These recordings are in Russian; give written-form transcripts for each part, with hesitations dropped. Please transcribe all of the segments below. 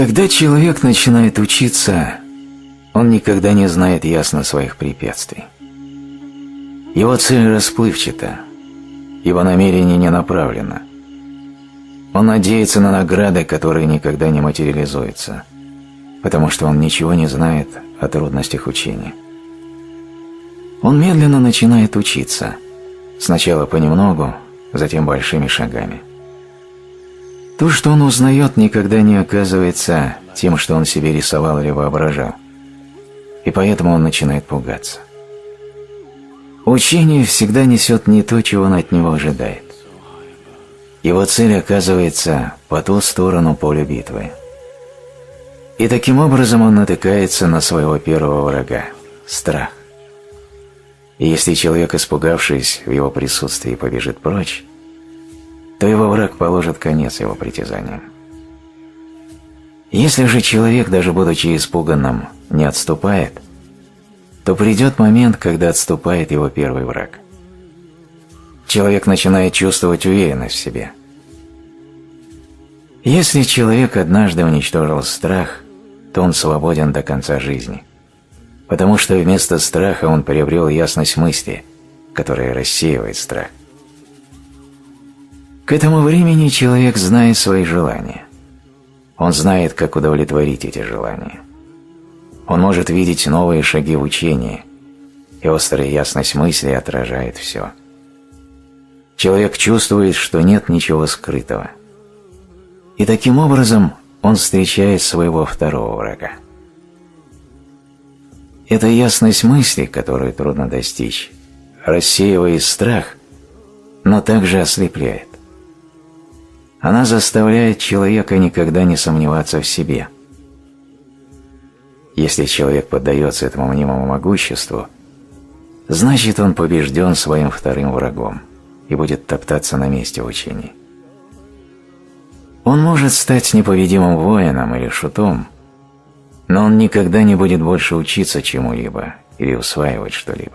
Когда человек начинает учиться, он никогда не знает ясно своих препятствий. Его цель расплывчата, его намерение не направлено. Он надеется на награды, которые никогда не материализуются, потому что он ничего не знает о трудностях учения. Он медленно начинает учиться, сначала понемногу, затем большими шагами. То, что он узнает, никогда не оказывается тем, что он себе рисовал или воображал, и поэтому он начинает пугаться. Учение всегда несет не то, чего он от него ожидает. Его цель оказывается по ту сторону поля битвы. И таким образом он натыкается на своего первого врага – страх. И если человек, испугавшись в его присутствии, побежит прочь, то его враг положит конец его притязаниям. Если же человек, даже будучи испуганным, не отступает, то придет момент, когда отступает его первый враг. Человек начинает чувствовать уверенность в себе. Если человек однажды уничтожил страх, то он свободен до конца жизни, потому что вместо страха он приобрел ясность мысли, которая рассеивает страх. К этому времени человек знает свои желания. Он знает, как удовлетворить эти желания. Он может видеть новые шаги в учении, и острая ясность мысли отражает все. Человек чувствует, что нет ничего скрытого. И таким образом он встречает своего второго врага. Эта ясность мысли, которую трудно достичь, рассеивает страх, но также ослепляет. Она заставляет человека никогда не сомневаться в себе. Если человек поддается этому мнимому могуществу, значит он побежден своим вторым врагом и будет топтаться на месте в учении. Он может стать непобедимым воином или шутом, но он никогда не будет больше учиться чему-либо или усваивать что-либо.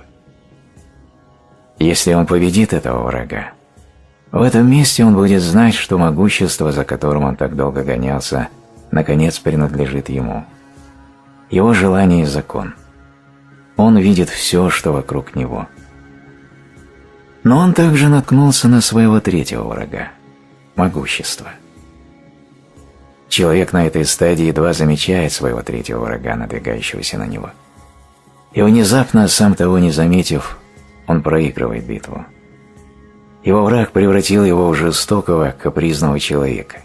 Если он победит этого врага, в этом месте он будет знать, что могущество, за которым он так долго гонялся, наконец принадлежит ему. Его желание и закон. Он видит все, что вокруг него. Но он также наткнулся на своего третьего врага – могущество. Человек на этой стадии едва замечает своего третьего врага, надвигающегося на него. И внезапно, сам того не заметив, он проигрывает битву. Его враг превратил его в жестокого, капризного человека.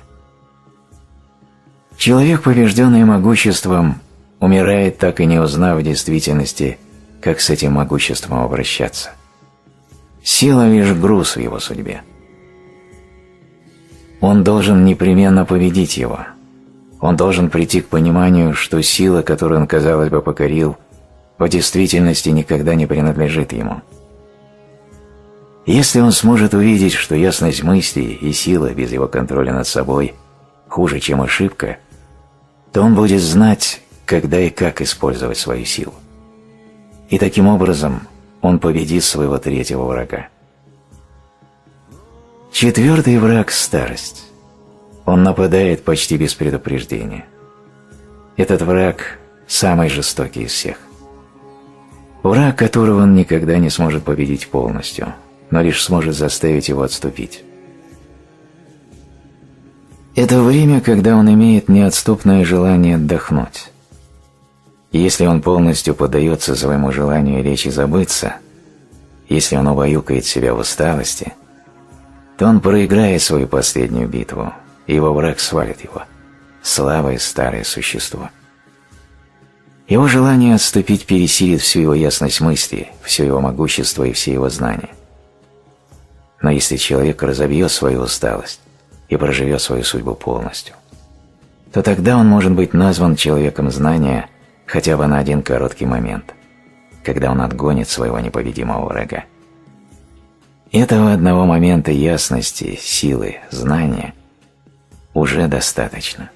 Человек, побежденный могуществом, умирает, так и не узнав в действительности, как с этим могуществом обращаться. Сила лишь груз в его судьбе. Он должен непременно победить его. Он должен прийти к пониманию, что сила, которую он, казалось бы, покорил, в действительности никогда не принадлежит ему. Если он сможет увидеть, что ясность мысли и сила без его контроля над собой хуже, чем ошибка, то он будет знать, когда и как использовать свою силу. И таким образом он победит своего третьего врага. Четвертый враг – старость. Он нападает почти без предупреждения. Этот враг – самый жестокий из всех. Враг, которого он никогда не сможет победить полностью, но лишь сможет заставить его отступить. Это время, когда он имеет неотступное желание отдохнуть. И если он полностью поддается своему желанию лечь и забыться, если он убаюкает себя в усталости, то он проиграет свою последнюю битву, и его враг свалит его, слабое старое существо. Его желание отступить пересилит всю его ясность мысли, все его могущество и все его знания. Но если человек разобьет свою усталость и проживет свою судьбу полностью, то тогда он может быть назван человеком знания хотя бы на один короткий момент, когда он отгонит своего непобедимого врага. Этого одного момента ясности, силы, знания уже достаточно.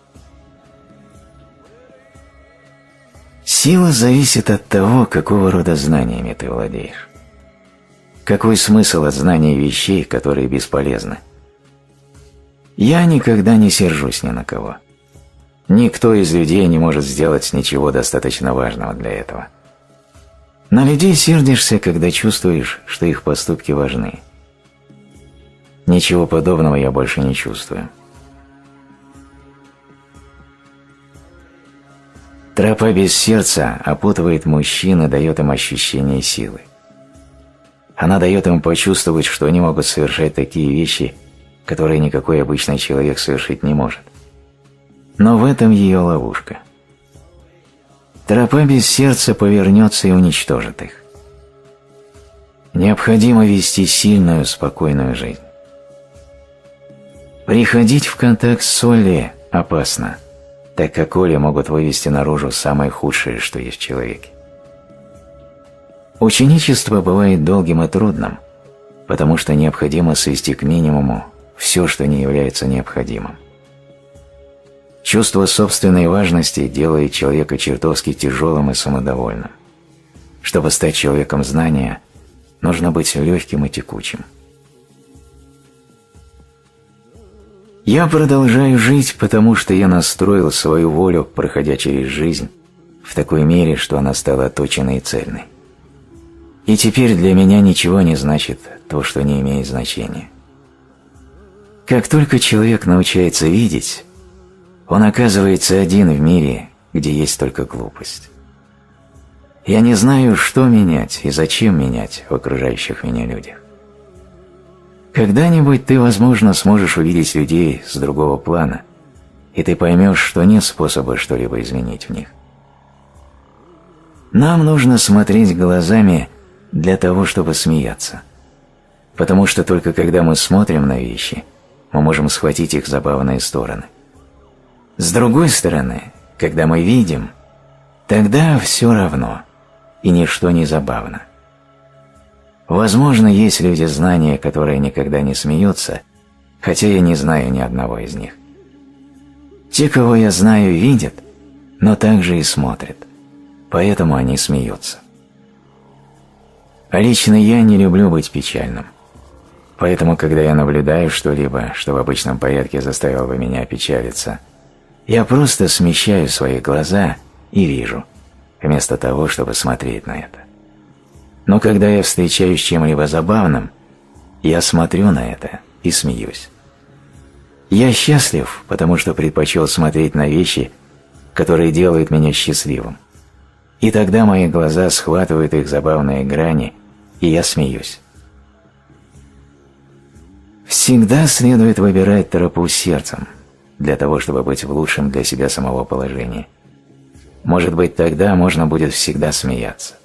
Сила зависит от того, какого рода знаниями ты владеешь. Какой смысл от знания вещей, которые бесполезны? Я никогда не сержусь ни на кого. Никто из людей не может сделать ничего достаточно важного для этого. На людей сердишься, когда чувствуешь, что их поступки важны. Ничего подобного я больше не чувствую. Тропа без сердца опутывает мужчин и дает им ощущение силы. Она дает им почувствовать, что они могут совершать такие вещи, которые никакой обычный человек совершить не может. Но в этом ее ловушка. Тропа без сердца повернется и уничтожит их. Необходимо вести сильную, спокойную жизнь. Приходить в контакт с Олли опасно, так как Олли могут вывести наружу самое худшее, что есть в человеке. Ученичество бывает долгим и трудным, потому что необходимо свести к минимуму все, что не является необходимым. Чувство собственной важности делает человека чертовски тяжелым и самодовольным. Чтобы стать человеком знания, нужно быть легким и текучим. Я продолжаю жить, потому что я настроил свою волю, проходя через жизнь, в такой мере, что она стала точенной и цельной. И теперь для меня ничего не значит то, что не имеет значения. Как только человек научается видеть, он оказывается один в мире, где есть только глупость. Я не знаю, что менять и зачем менять в окружающих меня людях. Когда-нибудь ты, возможно, сможешь увидеть людей с другого плана, и ты поймешь, что нет способа что-либо изменить в них. Нам нужно смотреть глазами для того, чтобы смеяться, потому что только когда мы смотрим на вещи, мы можем схватить их забавные стороны. С другой стороны, когда мы видим, тогда все равно, и ничто не забавно. Возможно, есть люди знания, которые никогда не смеются, хотя я не знаю ни одного из них. Те, кого я знаю, видят, но также и смотрят, поэтому они смеются. А лично я не люблю быть печальным, поэтому, когда я наблюдаю что-либо, что в обычном порядке заставило бы меня опечалиться, я просто смещаю свои глаза и вижу, вместо того, чтобы смотреть на это. Но когда я встречаюсь с чем-либо забавным, я смотрю на это и смеюсь. Я счастлив, потому что предпочел смотреть на вещи, которые делают меня счастливым. И тогда мои глаза схватывают их забавные грани, и я смеюсь. Всегда следует выбирать тропу сердцем, для того, чтобы быть в лучшем для себя самого положении. Может быть, тогда можно будет всегда смеяться.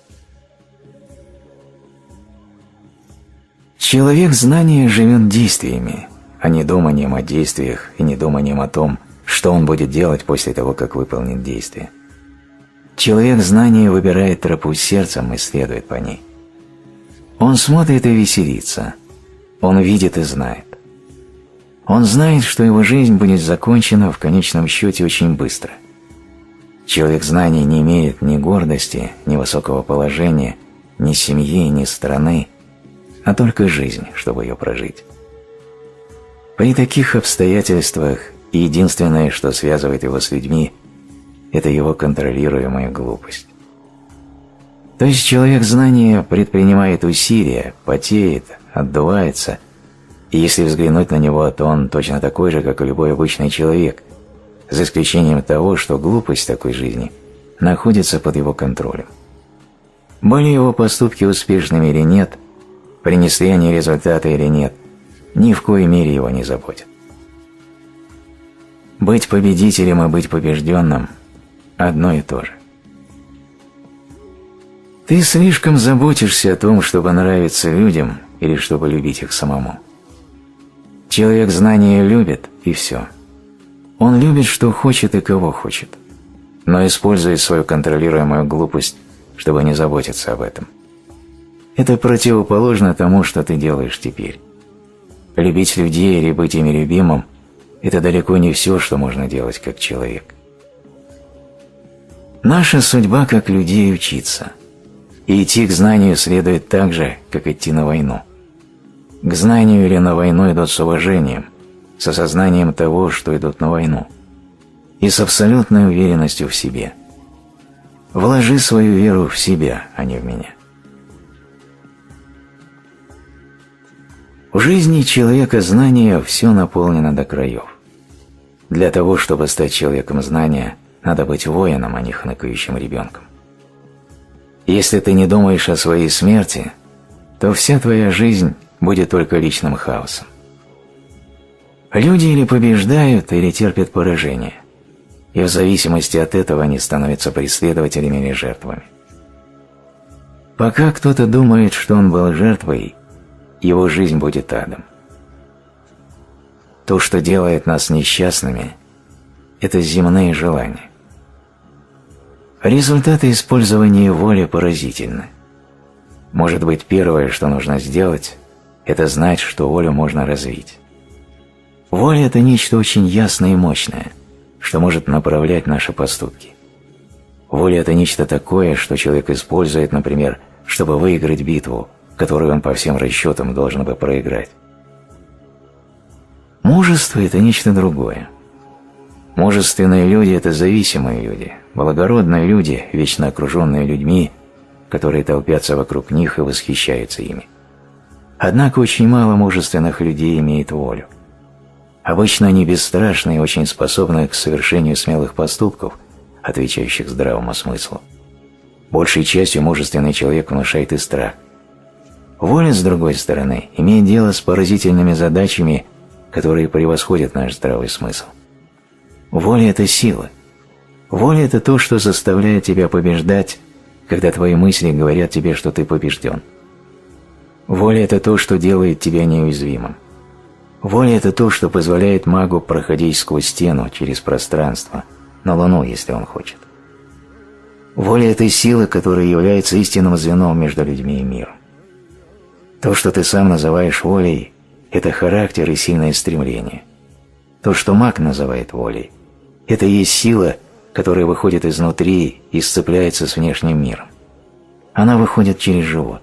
Человек знания живет действиями, а не думанием о действиях и не думанием о том, что он будет делать после того, как выполнит действие. Человек знания выбирает тропу сердцем и следует по ней. Он смотрит и веселится, он видит и знает. Он знает, что его жизнь будет закончена в конечном счете очень быстро. Человек знания не имеет ни гордости, ни высокого положения, ни семьи, ни страны, а только жизнь, чтобы ее прожить. При таких обстоятельствах единственное, что связывает его с людьми, это его контролируемая глупость. То есть человек знания предпринимает усилия, потеет, отдувается, и если взглянуть на него, то он точно такой же, как и любой обычный человек, за исключением того, что глупость такой жизни находится под его контролем. Были его поступки успешными или нет, принесли они результаты или нет, ни в коей мере его не заботят. Быть победителем и быть побежденным – одно и то же. Ты слишком заботишься о том, чтобы нравиться людям или чтобы любить их самому. Человек знания любит, и все. Он любит, что хочет и кого хочет, но использует свою контролируемую глупость, чтобы не заботиться об этом. Это противоположно тому, что ты делаешь теперь. Любить людей или быть ими любимым – это далеко не все, что можно делать как человек. Наша судьба как людей учиться, и идти к знанию следует так же, как идти на войну. К знанию или на войну идут с уважением, с осознанием того, что идут на войну. и с абсолютной уверенностью в себе. Вложи свою веру в себя, а не в меня. В жизни человека знания все наполнено до краев. Для того, чтобы стать человеком знания, надо быть воином, а не хныкающим ребенком. Если ты не думаешь о своей смерти, то вся твоя жизнь будет только личным хаосом. Люди или побеждают, или терпят поражение, и в зависимости от этого они становятся преследователями или жертвами. Пока кто-то думает, что он был жертвой, его жизнь будет адом. То, что делает нас несчастными, это земные желания. Результаты использования воли поразительны. Может быть, первое, что нужно сделать, это знать, что волю можно развить. Воля – это нечто очень ясное и мощное, что может направлять наши поступки. Воля – это нечто такое, что человек использует, например, чтобы выиграть битву, которую он по всем расчетам должен бы проиграть. Мужество – это нечто другое. Мужественные люди – это зависимые люди, благородные люди, вечно окруженные людьми, которые толпятся вокруг них и восхищаются ими. Однако очень мало мужественных людей имеет волю. Обычно они бесстрашны и очень способны к совершению смелых поступков, отвечающих здравому смыслу. Большей частью мужественный человек внушает и страх. Воля, с другой стороны, имеет дело с поразительными задачами, которые превосходят наш здравый смысл. Воля – это сила. Воля – это то, что заставляет тебя побеждать, когда твои мысли говорят тебе, что ты побежден. Воля – это то, что делает тебя неуязвимым. Воля – это то, что позволяет магу проходить сквозь стену, через пространство, на Луну, если он хочет. Воля – это сила, которая является истинным звеном между людьми и миром. То, что ты сам называешь волей, это характер и сильное стремление. То, что маг называет волей, это и есть сила, которая выходит изнутри и сцепляется с внешним миром. Она выходит через живот.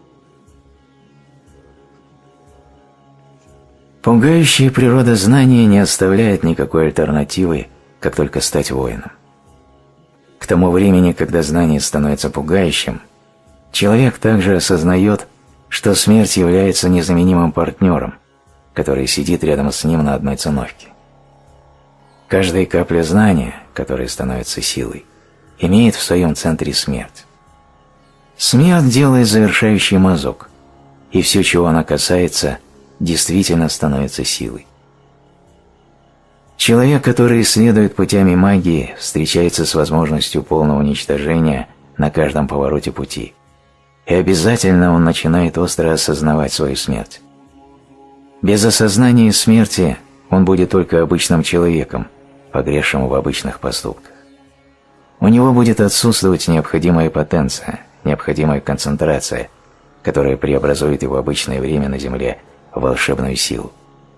Пугающая природа знания не оставляет никакой альтернативы, как только стать воином. К тому времени, когда знание становится пугающим, человек также осознает, что смерть является незаменимым партнером, который сидит рядом с ним на одной циновке. Каждая капля знания, которая становится силой, имеет в своем центре смерть. Смерть делает завершающий мазок, и все, чего она касается, действительно становится силой. Человек, который исследует путями магии, встречается с возможностью полного уничтожения на каждом повороте пути, и обязательно он начинает остро осознавать свою смерть. Без осознания смерти он будет только обычным человеком, погрязшим в обычных поступках. У него будет отсутствовать необходимая потенция, необходимая концентрация, которая преобразует его обычное время на Земле в волшебную силу.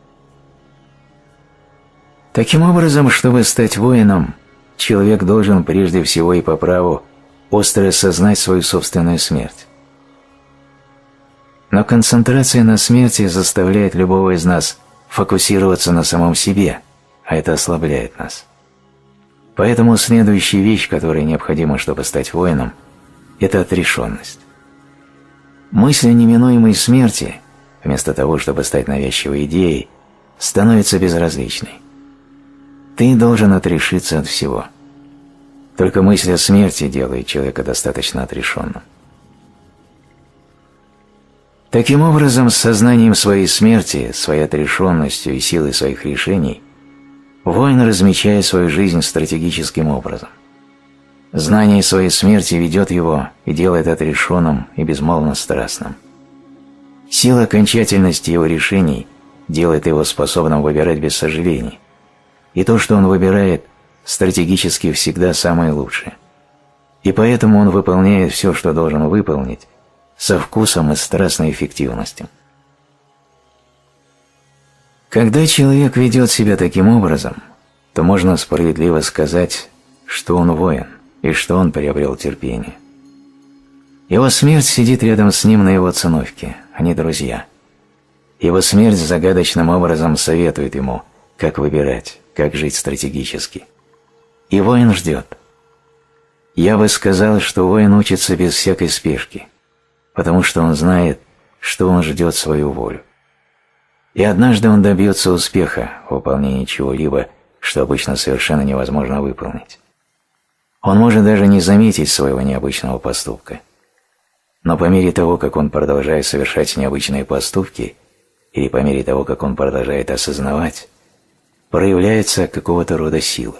Таким образом, чтобы стать воином, человек должен прежде всего и по праву остро осознать свою собственную смерть. Но концентрация на смерти заставляет любого из нас фокусироваться на самом себе, а это ослабляет нас. Поэтому следующая вещь, которая необходима, чтобы стать воином, это отрешенность. Мысль о неминуемой смерти, вместо того, чтобы стать навязчивой идеей, становится безразличной. Ты должен отрешиться от всего. Только мысль о смерти делает человека достаточно отрешенным. Таким образом, с сознанием своей смерти, своей отрешенностью и силой своих решений, воин размечает свою жизнь стратегическим образом. Знание своей смерти ведет его и делает отрешенным и безмолвно страстным. Сила окончательности его решений делает его способным выбирать без сожалений, и то, что он выбирает, стратегически всегда самое лучшее. И поэтому он выполняет все, что должен выполнить, со вкусом и страстной эффективностью. Когда человек ведет себя таким образом, то можно справедливо сказать, что он воин и что он приобрел терпение. Его смерть сидит рядом с ним на его циновке, они друзья. Его смерть загадочным образом советует ему, как выбирать, как жить стратегически. И воин ждет. Я бы сказал, что воин учится без всякой спешки, потому что он знает, что он ждет свою волю. И однажды он добьется успеха в выполнении чего-либо, что обычно совершенно невозможно выполнить. Он может даже не заметить своего необычного поступка. Но по мере того, как он продолжает совершать необычные поступки, или по мере того, как он продолжает осознавать, проявляется какого-то рода сила.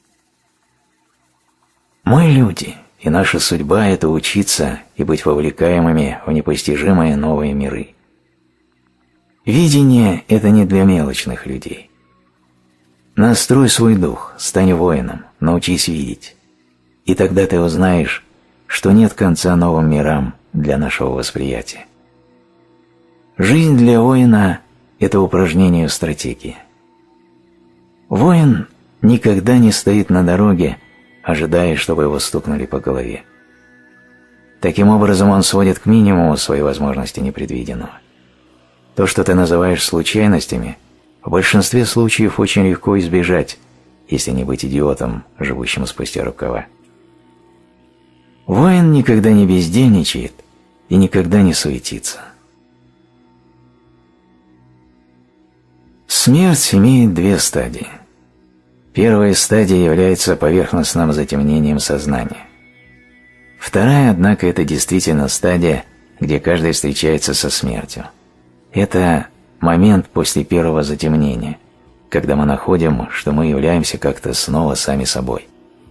Мы люди, и наша судьба – это учиться и быть вовлекаемыми в непостижимые новые миры. Видение – это не для мелочных людей. Настрой свой дух, стань воином, научись видеть. И тогда ты узнаешь, что нет конца новым мирам для нашего восприятия. Жизнь для воина – это упражнение в стратегии. Воин никогда не стоит на дороге, ожидая, чтобы его стукнули по голове. Таким образом, он сводит к минимуму свои возможности непредвиденного. То, что ты называешь случайностями, в большинстве случаев очень легко избежать, если не быть идиотом, живущим спустя рукава. Воин никогда не бездельничает и никогда не суетится. Смерть имеет две стадии. Первая стадия является поверхностным затемнением сознания. Вторая, однако, это действительно стадия, где каждый встречается со смертью. Это момент после первого затемнения, когда мы находим, что мы являемся как-то снова сами собой.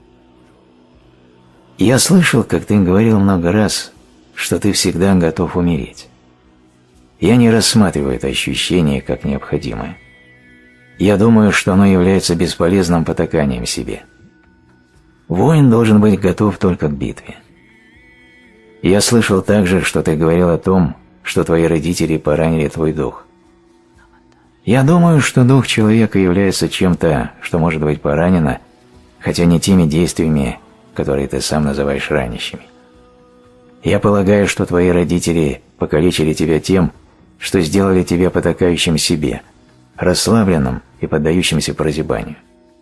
Я слышал, как ты говорил много раз, что ты всегда готов умереть. Я не рассматриваю это ощущение как необходимое. Я думаю, что оно является бесполезным потаканием себе. Воин должен быть готов только к битве. Я слышал также, что ты говорил о том, что твои родители поранили твой дух. Я думаю, что дух человека является чем-то, что может быть поранено, хотя не теми действиями, которые ты сам называешь ранящими. Я полагаю, что твои родители покалечили тебя тем, что сделали тебя потакающим себе, расслабленным и поддающимся прозябанию.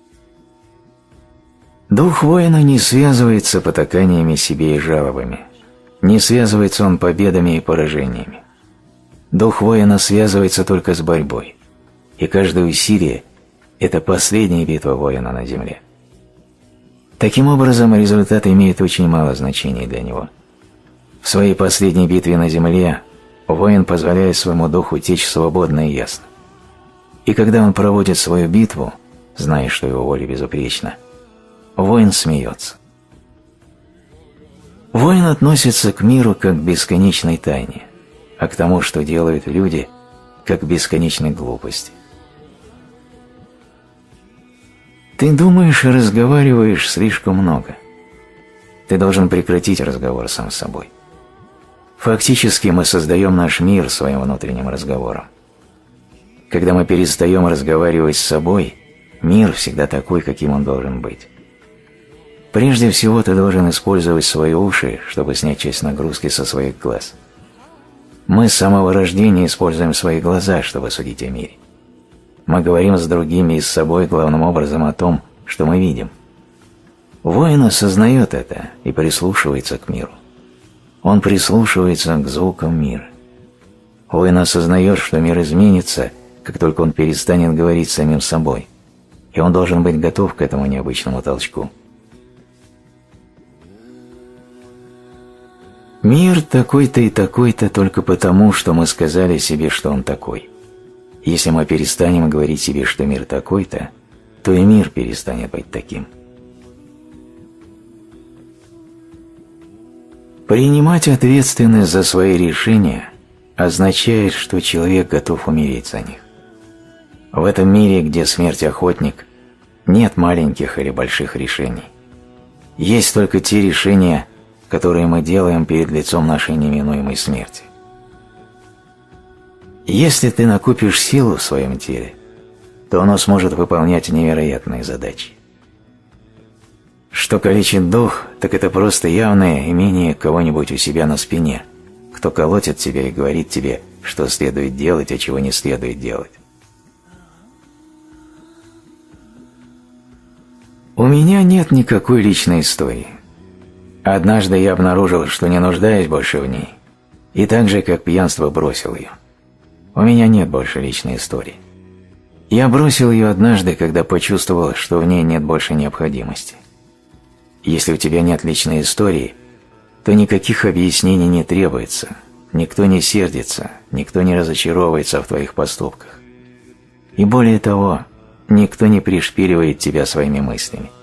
Дух воина не связывается потаканиями себе и жалобами, не связывается он победами и поражениями. Дух воина связывается только с борьбой, и каждое усилие – это последняя битва воина на земле. Таким образом, результат имеет очень мало значения для него. В своей последней битве на земле воин позволяет своему духу течь свободно и ясно. И когда он проводит свою битву, зная, что его воля безупречна, воин смеется. Воин относится к миру как к бесконечной тайне, а к тому, что делают люди, как к бесконечной глупости. Ты думаешь и разговариваешь слишком много. Ты должен прекратить разговор сам с собой. Фактически мы создаем наш мир своим внутренним разговором. Когда мы перестаем разговаривать с собой, мир всегда такой, каким он должен быть. Прежде всего ты должен использовать свои уши, чтобы снять часть нагрузки со своих глаз. Мы с самого рождения используем свои глаза, чтобы судить о мире. Мы говорим с другими и с собой главным образом о том, что мы видим. Воин осознает это и прислушивается к миру. Он прислушивается к звукам мира. Воин осознает, что мир изменится, как только он перестанет говорить с самим собой, и он должен быть готов к этому необычному толчку. Мир такой-то и такой-то только потому, что мы сказали себе, что он такой. Если мы перестанем говорить себе, что мир такой-то, то и мир перестанет быть таким. Принимать ответственность за свои решения означает, что человек готов умереть за них. В этом мире, где смерть охотник, нет маленьких или больших решений. Есть только те решения, которые мы делаем перед лицом нашей неминуемой смерти. Если ты накопишь силу в своем теле, то оно сможет выполнять невероятные задачи. Что калечит дух, так это просто явное имение кого-нибудь у себя на спине, кто колотит тебя и говорит тебе, что следует делать, а чего не следует делать. У меня нет никакой личной истории. Однажды я обнаружил, что не нуждаюсь больше в ней, и так же, как пьянство, бросил ее. У меня нет больше личной истории. Я бросил ее однажды, когда почувствовал, что в ней нет больше необходимости. Если у тебя нет личной истории, то никаких объяснений не требуется, никто не сердится, никто не разочаровывается в твоих поступках. И более того, никто не пришпиливает тебя своими мыслями.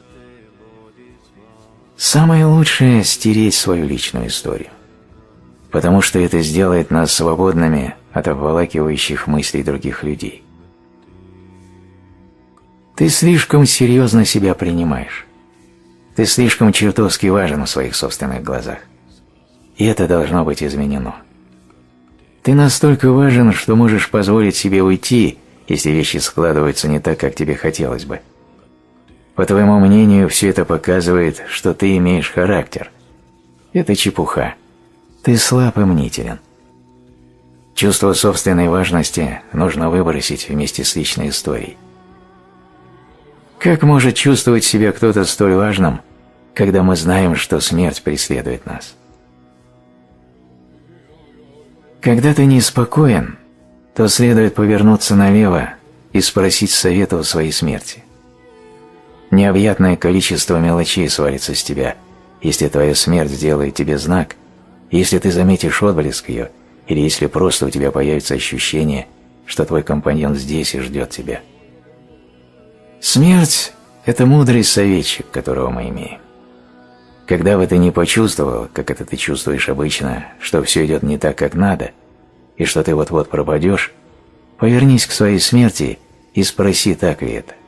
Самое лучшее – стереть свою личную историю, потому что это сделает нас свободными от обволакивающих мыслей других людей. Ты слишком серьезно себя принимаешь. Ты слишком чертовски важен в своих собственных глазах. И это должно быть изменено. Ты настолько важен, что можешь позволить себе уйти, если вещи складываются не так, как тебе хотелось бы. По твоему мнению, все это показывает, что ты имеешь характер. Это чепуха. Ты слаб и мнителен. Чувство собственной важности нужно выбросить вместе с личной историей. Как может чувствовать себя кто-то столь важным, когда мы знаем, что смерть преследует нас? Когда ты неспокоен, то следует повернуться налево и спросить совета у своей смерти. Необъятное количество мелочей свалится с тебя, если твоя смерть сделает тебе знак, если ты заметишь отблеск ее, или если просто у тебя появится ощущение, что твой компаньон здесь и ждет тебя. Смерть – это мудрый советчик, которого мы имеем. Когда бы ты не почувствовал, как это ты чувствуешь обычно, что все идет не так, как надо, и что ты вот-вот пропадешь, повернись к своей смерти и спроси, так ли это.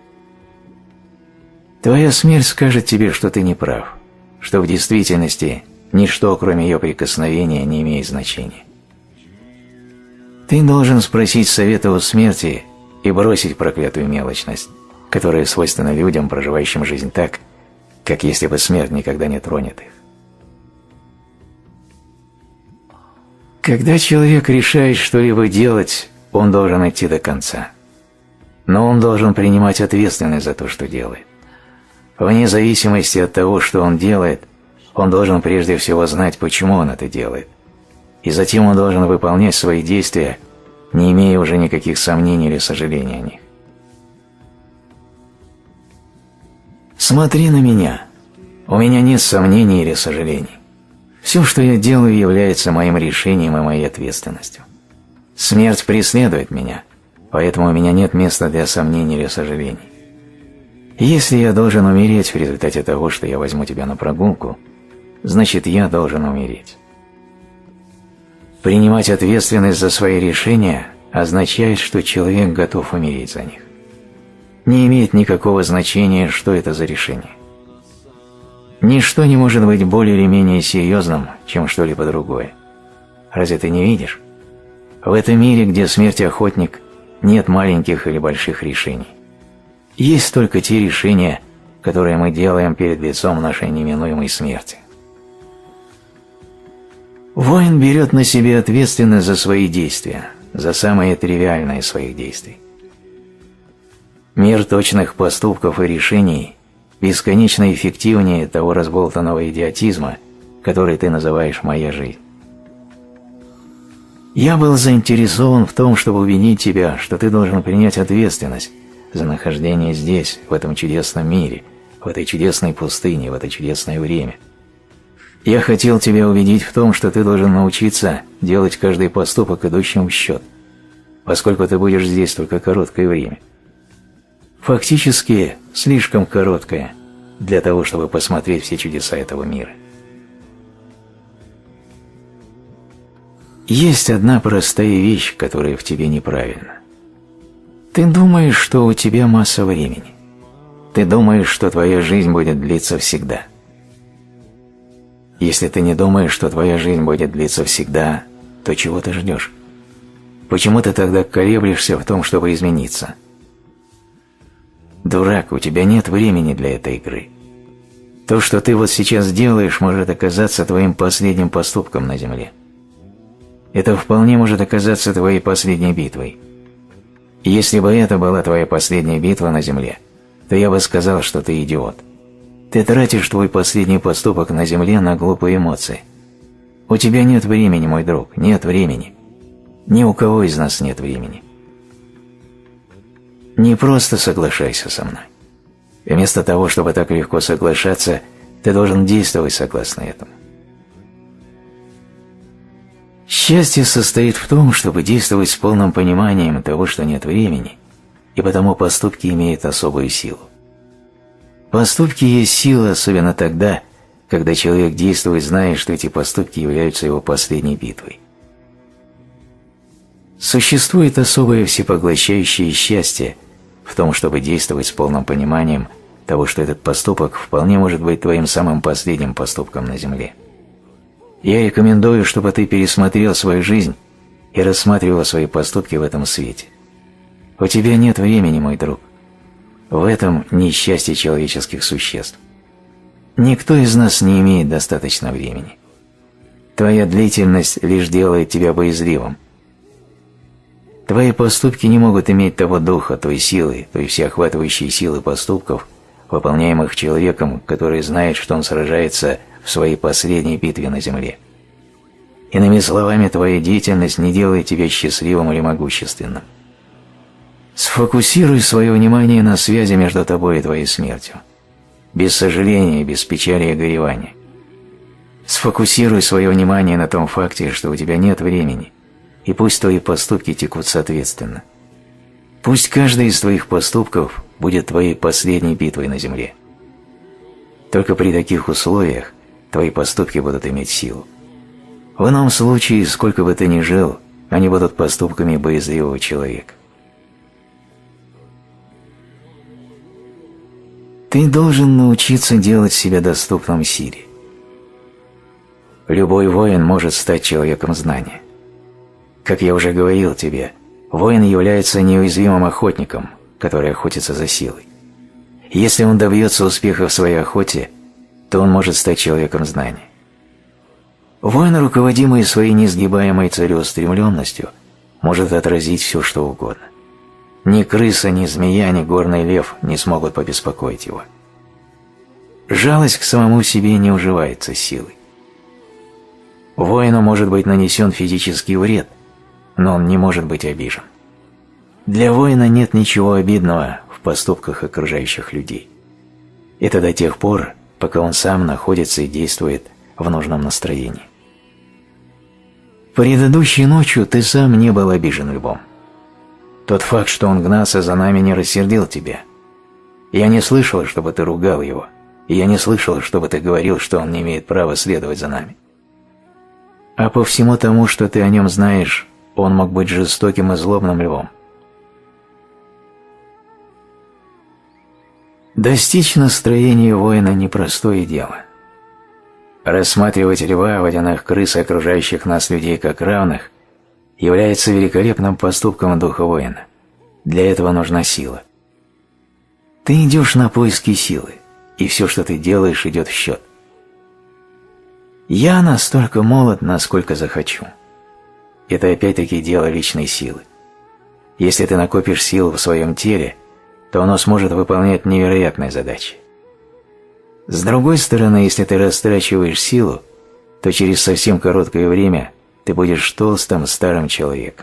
Твоя смерть скажет тебе, что ты не прав, что в действительности ничто, кроме ее прикосновения, не имеет значения. Ты должен спросить совета у смерти и бросить проклятую мелочность, которая свойственна людям, проживающим жизнь так, как если бы смерть никогда не тронет их. Когда человек решает что-либо делать, он должен идти до конца. Но он должен принимать ответственность за то, что делает. Вне зависимости от того, что он делает, он должен прежде всего знать, почему он это делает. И затем он должен выполнять свои действия, не имея уже никаких сомнений или сожалений о них. Смотри на меня. У меня нет сомнений или сожалений. Все, что я делаю, является моим решением и моей ответственностью. Смерть преследует меня, поэтому у меня нет места для сомнений или сожалений. Если я должен умереть в результате того, что я возьму тебя на прогулку, значит, я должен умереть. Принимать ответственность за свои решения означает, что человек готов умереть за них. Не имеет никакого значения, что это за решение. Ничто не может быть более или менее серьезным, чем что-либо другое. Разве ты не видишь? В этом мире, где смерть охотник, нет маленьких или больших решений. Есть только те решения, которые мы делаем перед лицом нашей неминуемой смерти. Воин берет на себя ответственность за свои действия, за самые тривиальные своих действий. Мир точных поступков и решений бесконечно эффективнее того разболтанного идиотизма, который ты называешь «моя жизнь». Я был заинтересован в том, чтобы убедить тебя, что ты должен принять ответственность за нахождение здесь, в этом чудесном мире, в этой чудесной пустыне, в это чудесное время. Я хотел тебя убедить в том, что ты должен научиться делать каждый поступок, идущим в счет, поскольку ты будешь здесь только короткое время. Фактически, слишком короткое для того, чтобы посмотреть все чудеса этого мира. Есть одна простая вещь, которая в тебе неправильна. Ты думаешь, что у тебя масса времени. Ты думаешь, что твоя жизнь будет длиться всегда. Если ты не думаешь, что твоя жизнь будет длиться всегда, то чего ты ждешь? Почему ты тогда колеблешься в том, чтобы измениться? Дурак, у тебя нет времени для этой игры. То, что ты вот сейчас делаешь, может оказаться твоим последним поступком на земле. Это вполне может оказаться твоей последней битвой. И если бы это была твоя последняя битва на земле, то я бы сказал, что ты идиот. Ты тратишь твой последний поступок на земле на глупые эмоции. У тебя нет времени, мой друг, нет времени. Ни у кого из нас нет времени. Не просто соглашайся со мной. Вместо того, чтобы так легко соглашаться, ты должен действовать согласно этому. Счастье состоит в том, чтобы действовать с полным пониманием того, что нет времени, и потому поступки имеют особую силу. Поступки есть сила, особенно тогда, когда человек действует, зная, что эти поступки являются его последней битвой. Существует особое всепоглощающее счастье в том, чтобы действовать с полным пониманием того, что этот поступок вполне может быть твоим самым последним поступком на земле. Я рекомендую, чтобы ты пересмотрел свою жизнь и рассматривал свои поступки в этом свете. У тебя нет времени, мой друг. В этом несчастье человеческих существ. Никто из нас не имеет достаточно времени. Твоя длительность лишь делает тебя боязливым. Твои поступки не могут иметь того духа, той силы, той всеохватывающей силы поступков, выполняемых человеком, который знает, что он сражается в своей последней битве на земле. Иными словами, твоя деятельность не делает тебя счастливым или могущественным. Сфокусируй свое внимание на связи между тобой и твоей смертью. Без сожаления, без печали и горевания. Сфокусируй свое внимание на том факте, что у тебя нет времени, и пусть твои поступки текут соответственно. Пусть каждый из твоих поступков будет твоей последней битвой на земле. Только при таких условиях твои поступки будут иметь силу. В ином случае, сколько бы ты ни жил, они будут поступками боязливого человека. Ты должен научиться делать себя доступным силе. Любой воин может стать человеком знания. Как я уже говорил тебе, воин является неуязвимым охотником, который охотится за силой. Если он добьется успеха в своей охоте, то он может стать человеком знания. Воин, руководимый своей несгибаемой целеустремленностью, может отразить все, что угодно. Ни крыса, ни змея, ни горный лев не смогут побеспокоить его. Жалость к самому себе не уживается силой. Воину может быть нанесен физический вред, но он не может быть обижен. Для воина нет ничего обидного в поступках окружающих людей. Это до тех пор, пока он сам находится и действует в нужном настроении. Предыдущей ночью ты сам не был обижен львом. Тот факт, что он гнался за нами, не рассердил тебя. Я не слышал, чтобы ты ругал его, и я не слышал, чтобы ты говорил, что он не имеет права следовать за нами. А по всему тому, что ты о нем знаешь, он мог быть жестоким и злобным львом. Достичь настроения воина – непростое дело. Рассматривать льва, водяных крыс и окружающих нас людей как равных является великолепным поступком духа воина. Для этого нужна сила. Ты идешь на поиски силы, и все, что ты делаешь, идет в счет. Я настолько молод, насколько захочу. Это опять-таки дело личной силы. Если ты накопишь силу в своем теле, то оно сможет выполнять невероятные задачи. С другой стороны, если ты растрачиваешь силу, то через совсем короткое время ты будешь толстым старым человеком.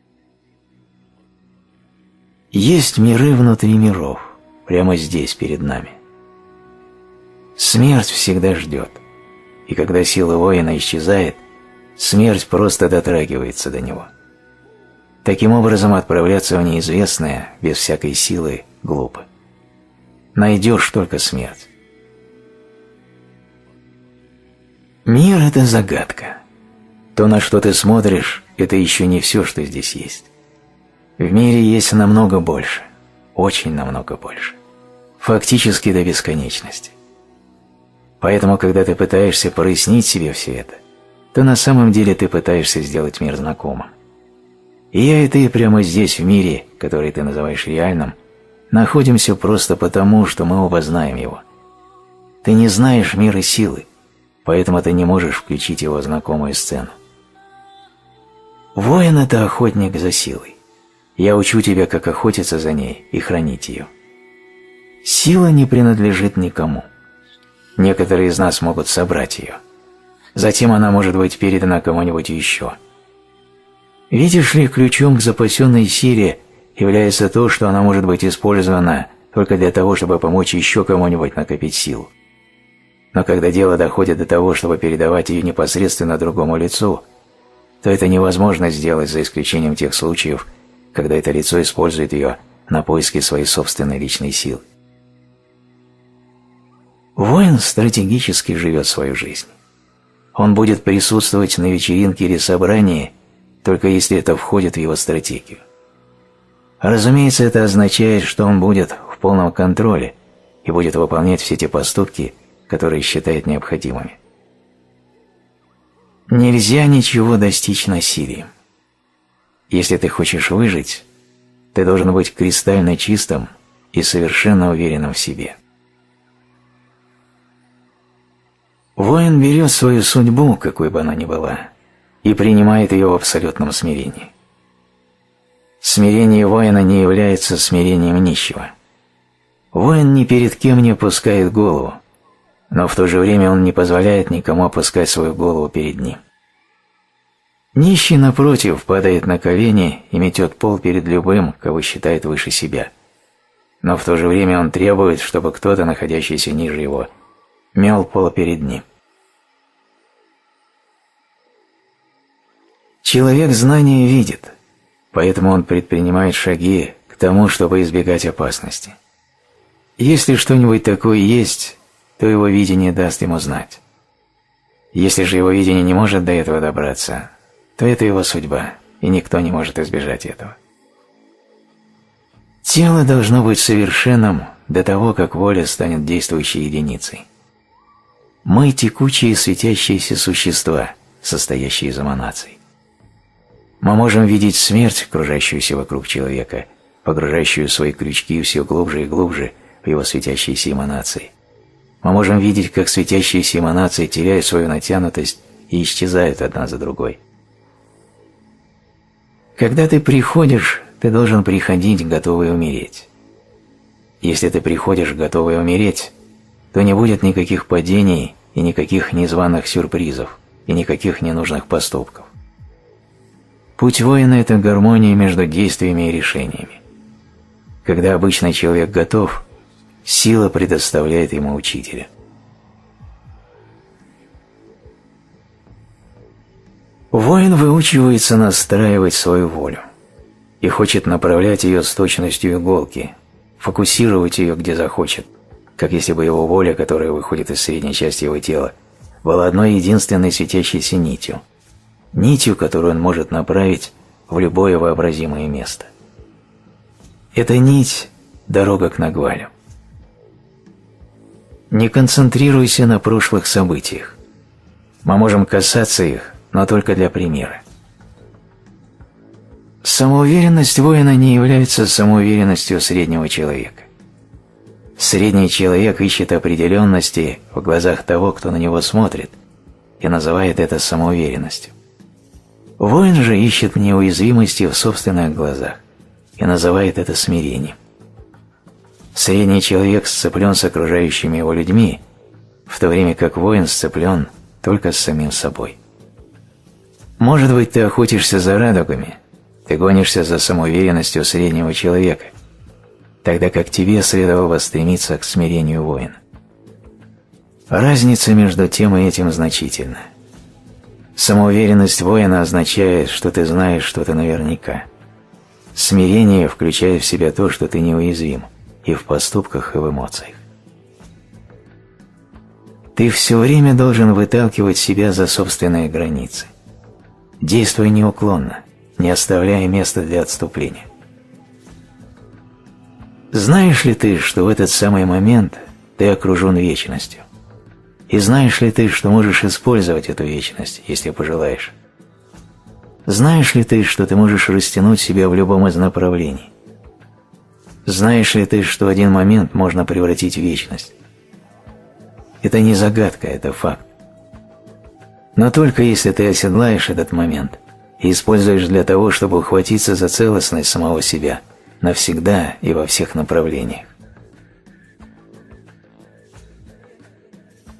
Есть миры внутри миров, прямо здесь, перед нами. Смерть всегда ждет, и когда сила воина исчезает, смерть просто дотрагивается до него. Таким образом, отправляться в неизвестное без всякой силы глупо. Найдешь только смерть. Мир – это загадка. То, на что ты смотришь, это еще не все, что здесь есть. В мире есть намного больше, очень намного больше. Фактически до бесконечности. Поэтому, когда ты пытаешься прояснить себе все это, то на самом деле ты пытаешься сделать мир знакомым. И я и ты прямо здесь, в мире, который ты называешь реальным, находимся просто потому, что мы оба знаем его. Ты не знаешь мира силы, поэтому ты не можешь включить его в знакомую сцену. Воин – это охотник за силой. Я учу тебя, как охотиться за ней и хранить ее. Сила не принадлежит никому. некоторые из нас могут собрать ее. Затем она может быть передана кому-нибудь еще. Видишь ли, ключом к запасенной силе является то, что она может быть использована только для того, чтобы помочь еще кому-нибудь накопить силу. Но когда дело доходит до того, чтобы передавать ее непосредственно другому лицу, то это невозможно сделать за исключением тех случаев, когда это лицо использует ее на поиски своей собственной личной силы. Воин стратегически живет свою жизнь. Он будет присутствовать на вечеринке или собрании, только если это входит в его стратегию. Разумеется, это означает, что он будет в полном контроле и будет выполнять все те поступки, которые считает необходимыми. Нельзя ничего достичь насилием. Если ты хочешь выжить, ты должен быть кристально чистым и совершенно уверенным в себе. Воин берет свою судьбу, какой бы она ни была, и принимает ее в абсолютном смирении. Смирение воина не является смирением нищего. Воин ни перед кем не опускает голову, но в то же время он не позволяет никому опускать свою голову перед ним. Нищий, напротив, падает на колени и метет пол перед любым, кого считает выше себя. Но в то же время он требует, чтобы кто-то, находящийся ниже его, мел пол перед ним. Человек знания видит, поэтому он предпринимает шаги к тому, чтобы избегать опасности. Если что-нибудь такое есть, то его видение даст ему знать. Если же его видение не может до этого добраться, то это его судьба, и никто не может избежать этого. Тело должно быть совершенным до того, как воля станет действующей единицей. Мы – текучие светящиеся существа, состоящие из эманаций. Мы можем видеть смерть, кружащуюся вокруг человека, погружающую свои крючки все глубже и глубже в его светящиеся эманации. Мы можем видеть, как светящиеся эманации теряют свою натянутость и исчезают одна за другой. Когда ты приходишь, ты должен приходить, готовый умереть. Если ты приходишь, готовый умереть, то не будет никаких падений и никаких незваных сюрпризов и никаких ненужных поступков. Путь воина – это гармония между действиями и решениями. Когда обычный человек готов, сила предоставляет ему учителя. Воин выучивается настраивать свою волю и хочет направлять ее с точностью иголки, фокусировать ее где захочет, как если бы его воля, которая выходит из средней части его тела, была одной единственной светящейся нитью, которую он может направить в любое вообразимое место. Эта нить – дорога к Нагвалю. Не концентрируйся на прошлых событиях. Мы можем касаться их, но только для примера. Самоуверенность воина не является самоуверенностью среднего человека. Средний человек ищет определенности в глазах того, кто на него смотрит, и называет это самоуверенностью. Воин же ищет неуязвимости в собственных глазах и называет это смирением. Средний человек сцеплен с окружающими его людьми, в то время как воин сцеплен только с самим собой. Может быть, ты охотишься за радугами, ты гонишься за самоуверенностью среднего человека, тогда как тебе следовало бы стремиться к смирению воина. Разница между тем и этим значительна. Самоуверенность воина означает, что ты знаешь что-то наверняка. Смирение включает в себя то, что ты неуязвим, и в поступках, и в эмоциях. Ты все время должен выталкивать себя за собственные границы. Действуй неуклонно, не оставляя места для отступления. Знаешь ли ты, что в этот самый момент ты окружен вечностью? И знаешь ли ты, что можешь использовать эту вечность, если пожелаешь? Знаешь ли ты, что ты можешь растянуть себя в любом из направлений? Знаешь ли ты, что один момент можно превратить в вечность? Это не загадка, это факт. Но только если ты оседлаешь этот момент и используешь для того, чтобы ухватиться за целостность самого себя навсегда и во всех направлениях.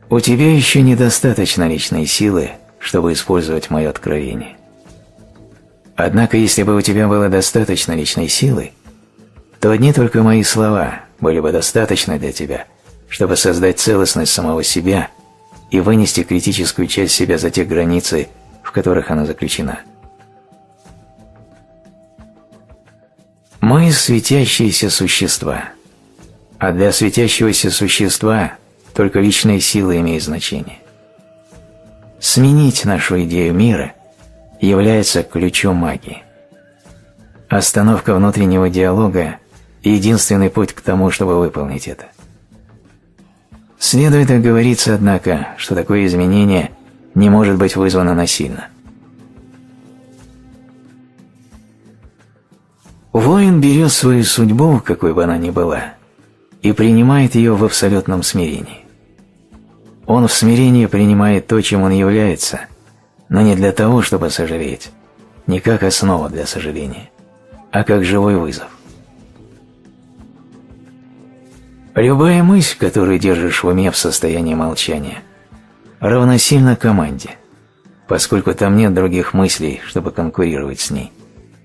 У тебя еще недостаточно личной силы, чтобы использовать мое откровение. Однако, если бы у тебя было достаточно личной силы, то одни только мои слова были бы достаточны для тебя, чтобы создать целостность самого себя и вынести критическую часть себя за те границы, в которых она заключена. Мы светящиеся существа, а для светящегося существа только личная сила имеет значение. Сменить нашу идею мира является ключом магии. Остановка внутреннего диалога – единственный путь к тому, чтобы выполнить это. Следует оговориться, однако, что такое изменение не может быть вызвано насильно. Воин берет свою судьбу, какой бы она ни была, и принимает ее в абсолютном смирении. Он в смирении принимает то, чем он является, но не для того, чтобы сожалеть, не как основа для сожаления, а как живой вызов. Любая мысль, которую держишь в уме в состоянии молчания, равносильна команде, поскольку там нет других мыслей, чтобы конкурировать с ней.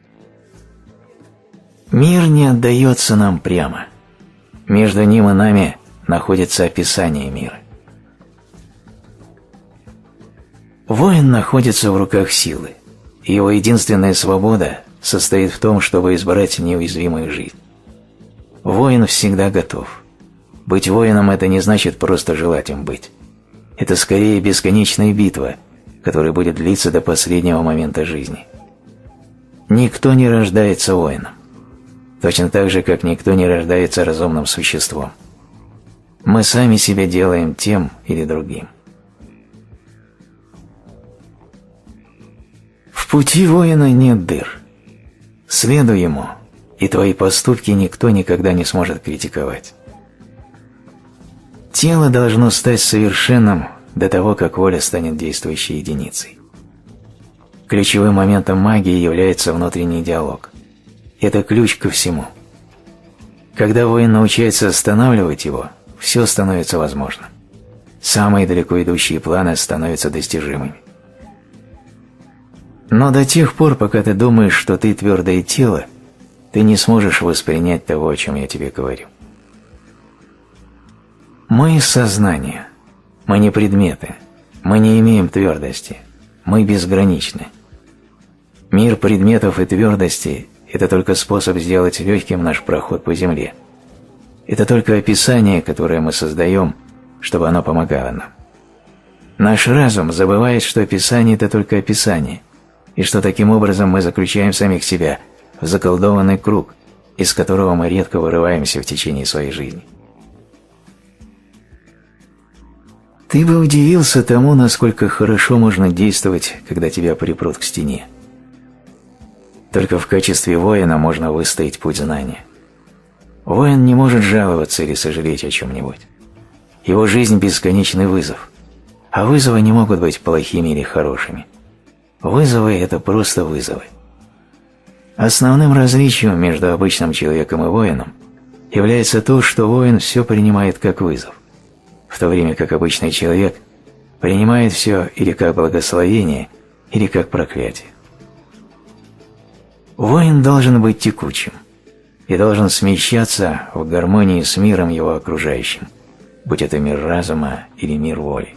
Мир не отдается нам прямо. Между ним и нами находится описание мира. Воин находится в руках силы, и его единственная свобода состоит в том, чтобы избрать неуязвимую жизнь. Воин всегда готов. Быть воином – это не значит просто желать им быть. Это скорее бесконечная битва, которая будет длиться до последнего момента жизни. Никто не рождается воином. Точно так же, как никто не рождается разумным существом. Мы сами себя делаем тем или другим. В пути воина нет дыр. Следуй ему, и твои поступки никто никогда не сможет критиковать. Тело должно стать совершенным до того, как воля станет действующей единицей. Ключевым моментом магии является внутренний диалог. Это ключ ко всему. Когда воин научается останавливать его, все становится возможным. Самые далеко идущие планы становятся достижимыми. Но до тех пор, пока ты думаешь, что ты твердое тело, ты не сможешь воспринять того, о чем я тебе говорю. Мы – сознание. Мы не предметы. Мы не имеем твердости. Мы безграничны. Мир предметов и твердости – это только способ сделать легким наш проход по земле. Это только описание, которое мы создаем, чтобы оно помогало нам. Наш разум забывает, что описание – это только описание, и что таким образом мы заключаем самих себя в заколдованный круг, из которого мы редко вырываемся в течение своей жизни. Ты бы удивился тому, насколько хорошо можно действовать, когда тебя припрут к стене. Только в качестве воина можно выстоять путь знания. Воин не может жаловаться или сожалеть о чем-нибудь. Его жизнь – бесконечный вызов, а вызовы не могут быть плохими или хорошими. Вызовы – это просто вызовы. Основным различием между обычным человеком и воином является то, что воин все принимает как вызов, в то время как обычный человек принимает все или как благословение, или как проклятие. Воин должен быть текучим и должен смещаться в гармонии с миром его окружающим, будь это мир разума или мир воли.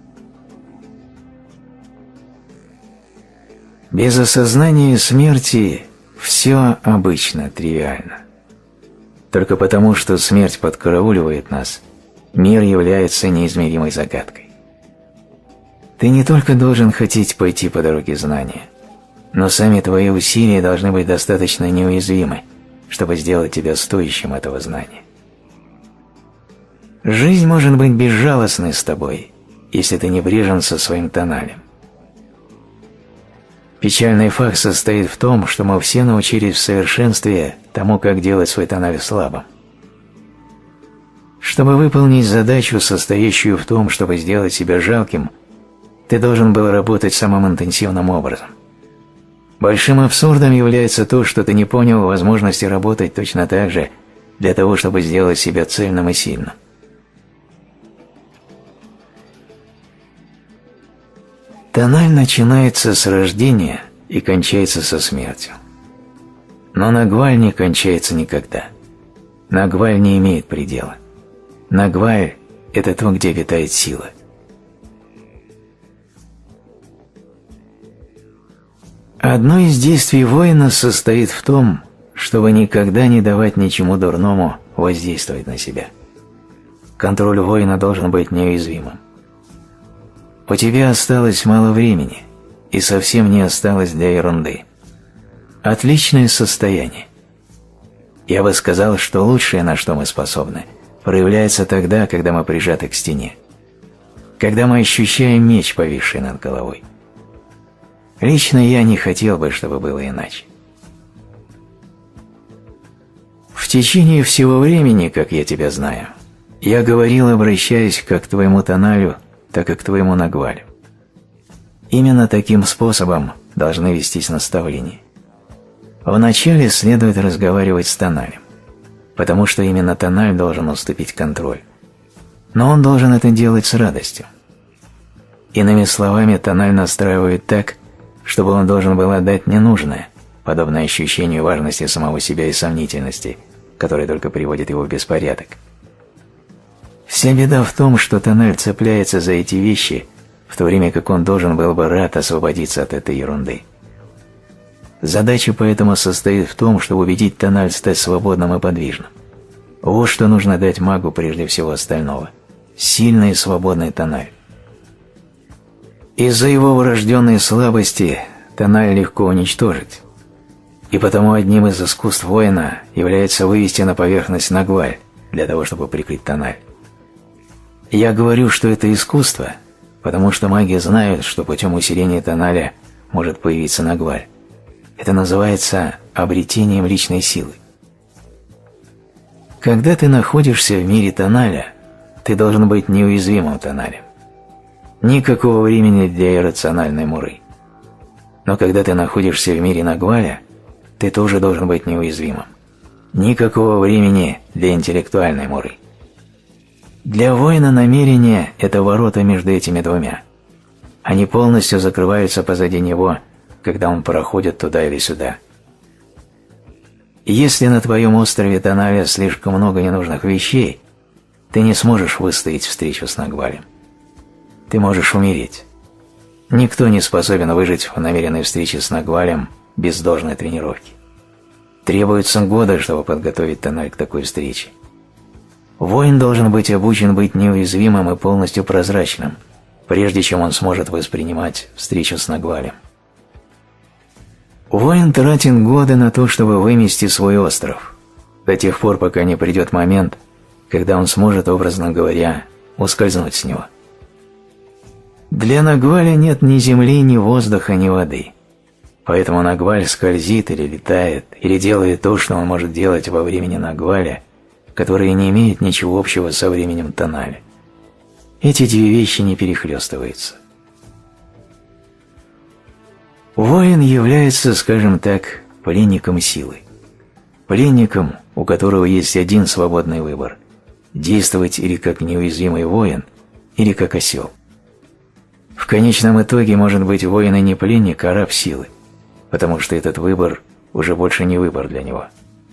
Без осознания смерти все обычно тривиально. Только потому, что смерть подкарауливает нас, мир является неизмеримой загадкой. Ты не только должен хотеть пойти по дороге знания, но сами твои усилия должны быть достаточно неуязвимы, чтобы сделать тебя стоящим этого знания. Жизнь может быть безжалостной с тобой, если ты небрежен со своим тоналем. Печальный факт состоит в том, что мы все научились в совершенстве тому, как делать свой тональ слабым. Чтобы выполнить задачу, состоящую в том, чтобы сделать себя жалким, ты должен был работать самым интенсивным образом. Большим абсурдом является то, что ты не понял возможности работать точно так же для того, чтобы сделать себя цельным и сильным. Тональ начинается с рождения и кончается со смертью. Но нагваль не кончается никогда. Нагваль не имеет предела. Нагваль – это то, где витает сила. Одно из действий воина состоит в том, чтобы никогда не давать ничему дурному воздействовать на себя. Контроль воина должен быть неуязвимым. У тебя осталось мало времени, и совсем не осталось для ерунды. Отличное состояние. Я бы сказал, что лучшее, на что мы способны, проявляется тогда, когда мы прижаты к стене. Когда мы ощущаем меч, повисший над головой. Лично я не хотел бы, чтобы было иначе. В течение всего времени, как я тебя знаю, я говорил, обращаясь как к твоему тоналю, так и к твоему нагвалю. Именно таким способом должны вестись наставления. Вначале следует разговаривать с тоналем, потому что именно тональ должен уступить контроль. Но он должен это делать с радостью. Иными словами, тональ настраивает так, чтобы он должен был отдать ненужное, подобное ощущению важности самого себя и сомнительности, которое только приводит его в беспорядок. Вся беда в том, что тональ цепляется за эти вещи, в то время как он должен был бы рад освободиться от этой ерунды. Задача поэтому состоит в том, чтобы убедить тональ стать свободным и подвижным. Вот что нужно дать магу прежде всего остального – сильный и свободный тональ. Из-за его врожденной слабости тональ легко уничтожить, и потому одним из искусств воина является вывести на поверхность нагваль для того, чтобы прикрыть тональ. Я говорю, что это искусство, потому что маги знают, что путем усиления тоналя может появиться нагваль. Это называется обретением личной силы. Когда ты находишься в мире тоналя, ты должен быть неуязвимым тоналем. Никакого времени для иррациональной муры. Но когда ты находишься в мире нагваля, ты тоже должен быть неуязвимым. Никакого времени для интеллектуальной муры. Для воина намерение – это ворота между этими двумя. Они полностью закрываются позади него, когда он проходит туда или сюда. Если на твоем острове тоналя слишком много ненужных вещей, ты не сможешь выстоять встречу с нагвалем. Ты можешь умереть. Никто не способен выжить в намеренной встрече с нагвалем без должной тренировки. Требуется годы, чтобы подготовить тональ к такой встрече. Воин должен быть обучен быть неуязвимым и полностью прозрачным, прежде чем он сможет воспринимать встречу с нагвалем. Воин тратит годы на то, чтобы вымести свой остров, до тех пор, пока не придет момент, когда он сможет, образно говоря, ускользнуть с него. Для нагваля нет ни земли, ни воздуха, ни воды. Поэтому нагваль скользит или летает, или делает то, что он может делать во времени нагваля, которое не имеет ничего общего со временем тоналя. Эти две вещи не перехлестываются. Воин является, скажем так, пленником силы. Пленником, у которого есть один свободный выбор – действовать или как неуязвимый воин, или как осел. В конечном итоге может быть воин и не пленник, а раб силы, потому что этот выбор уже больше не выбор для него.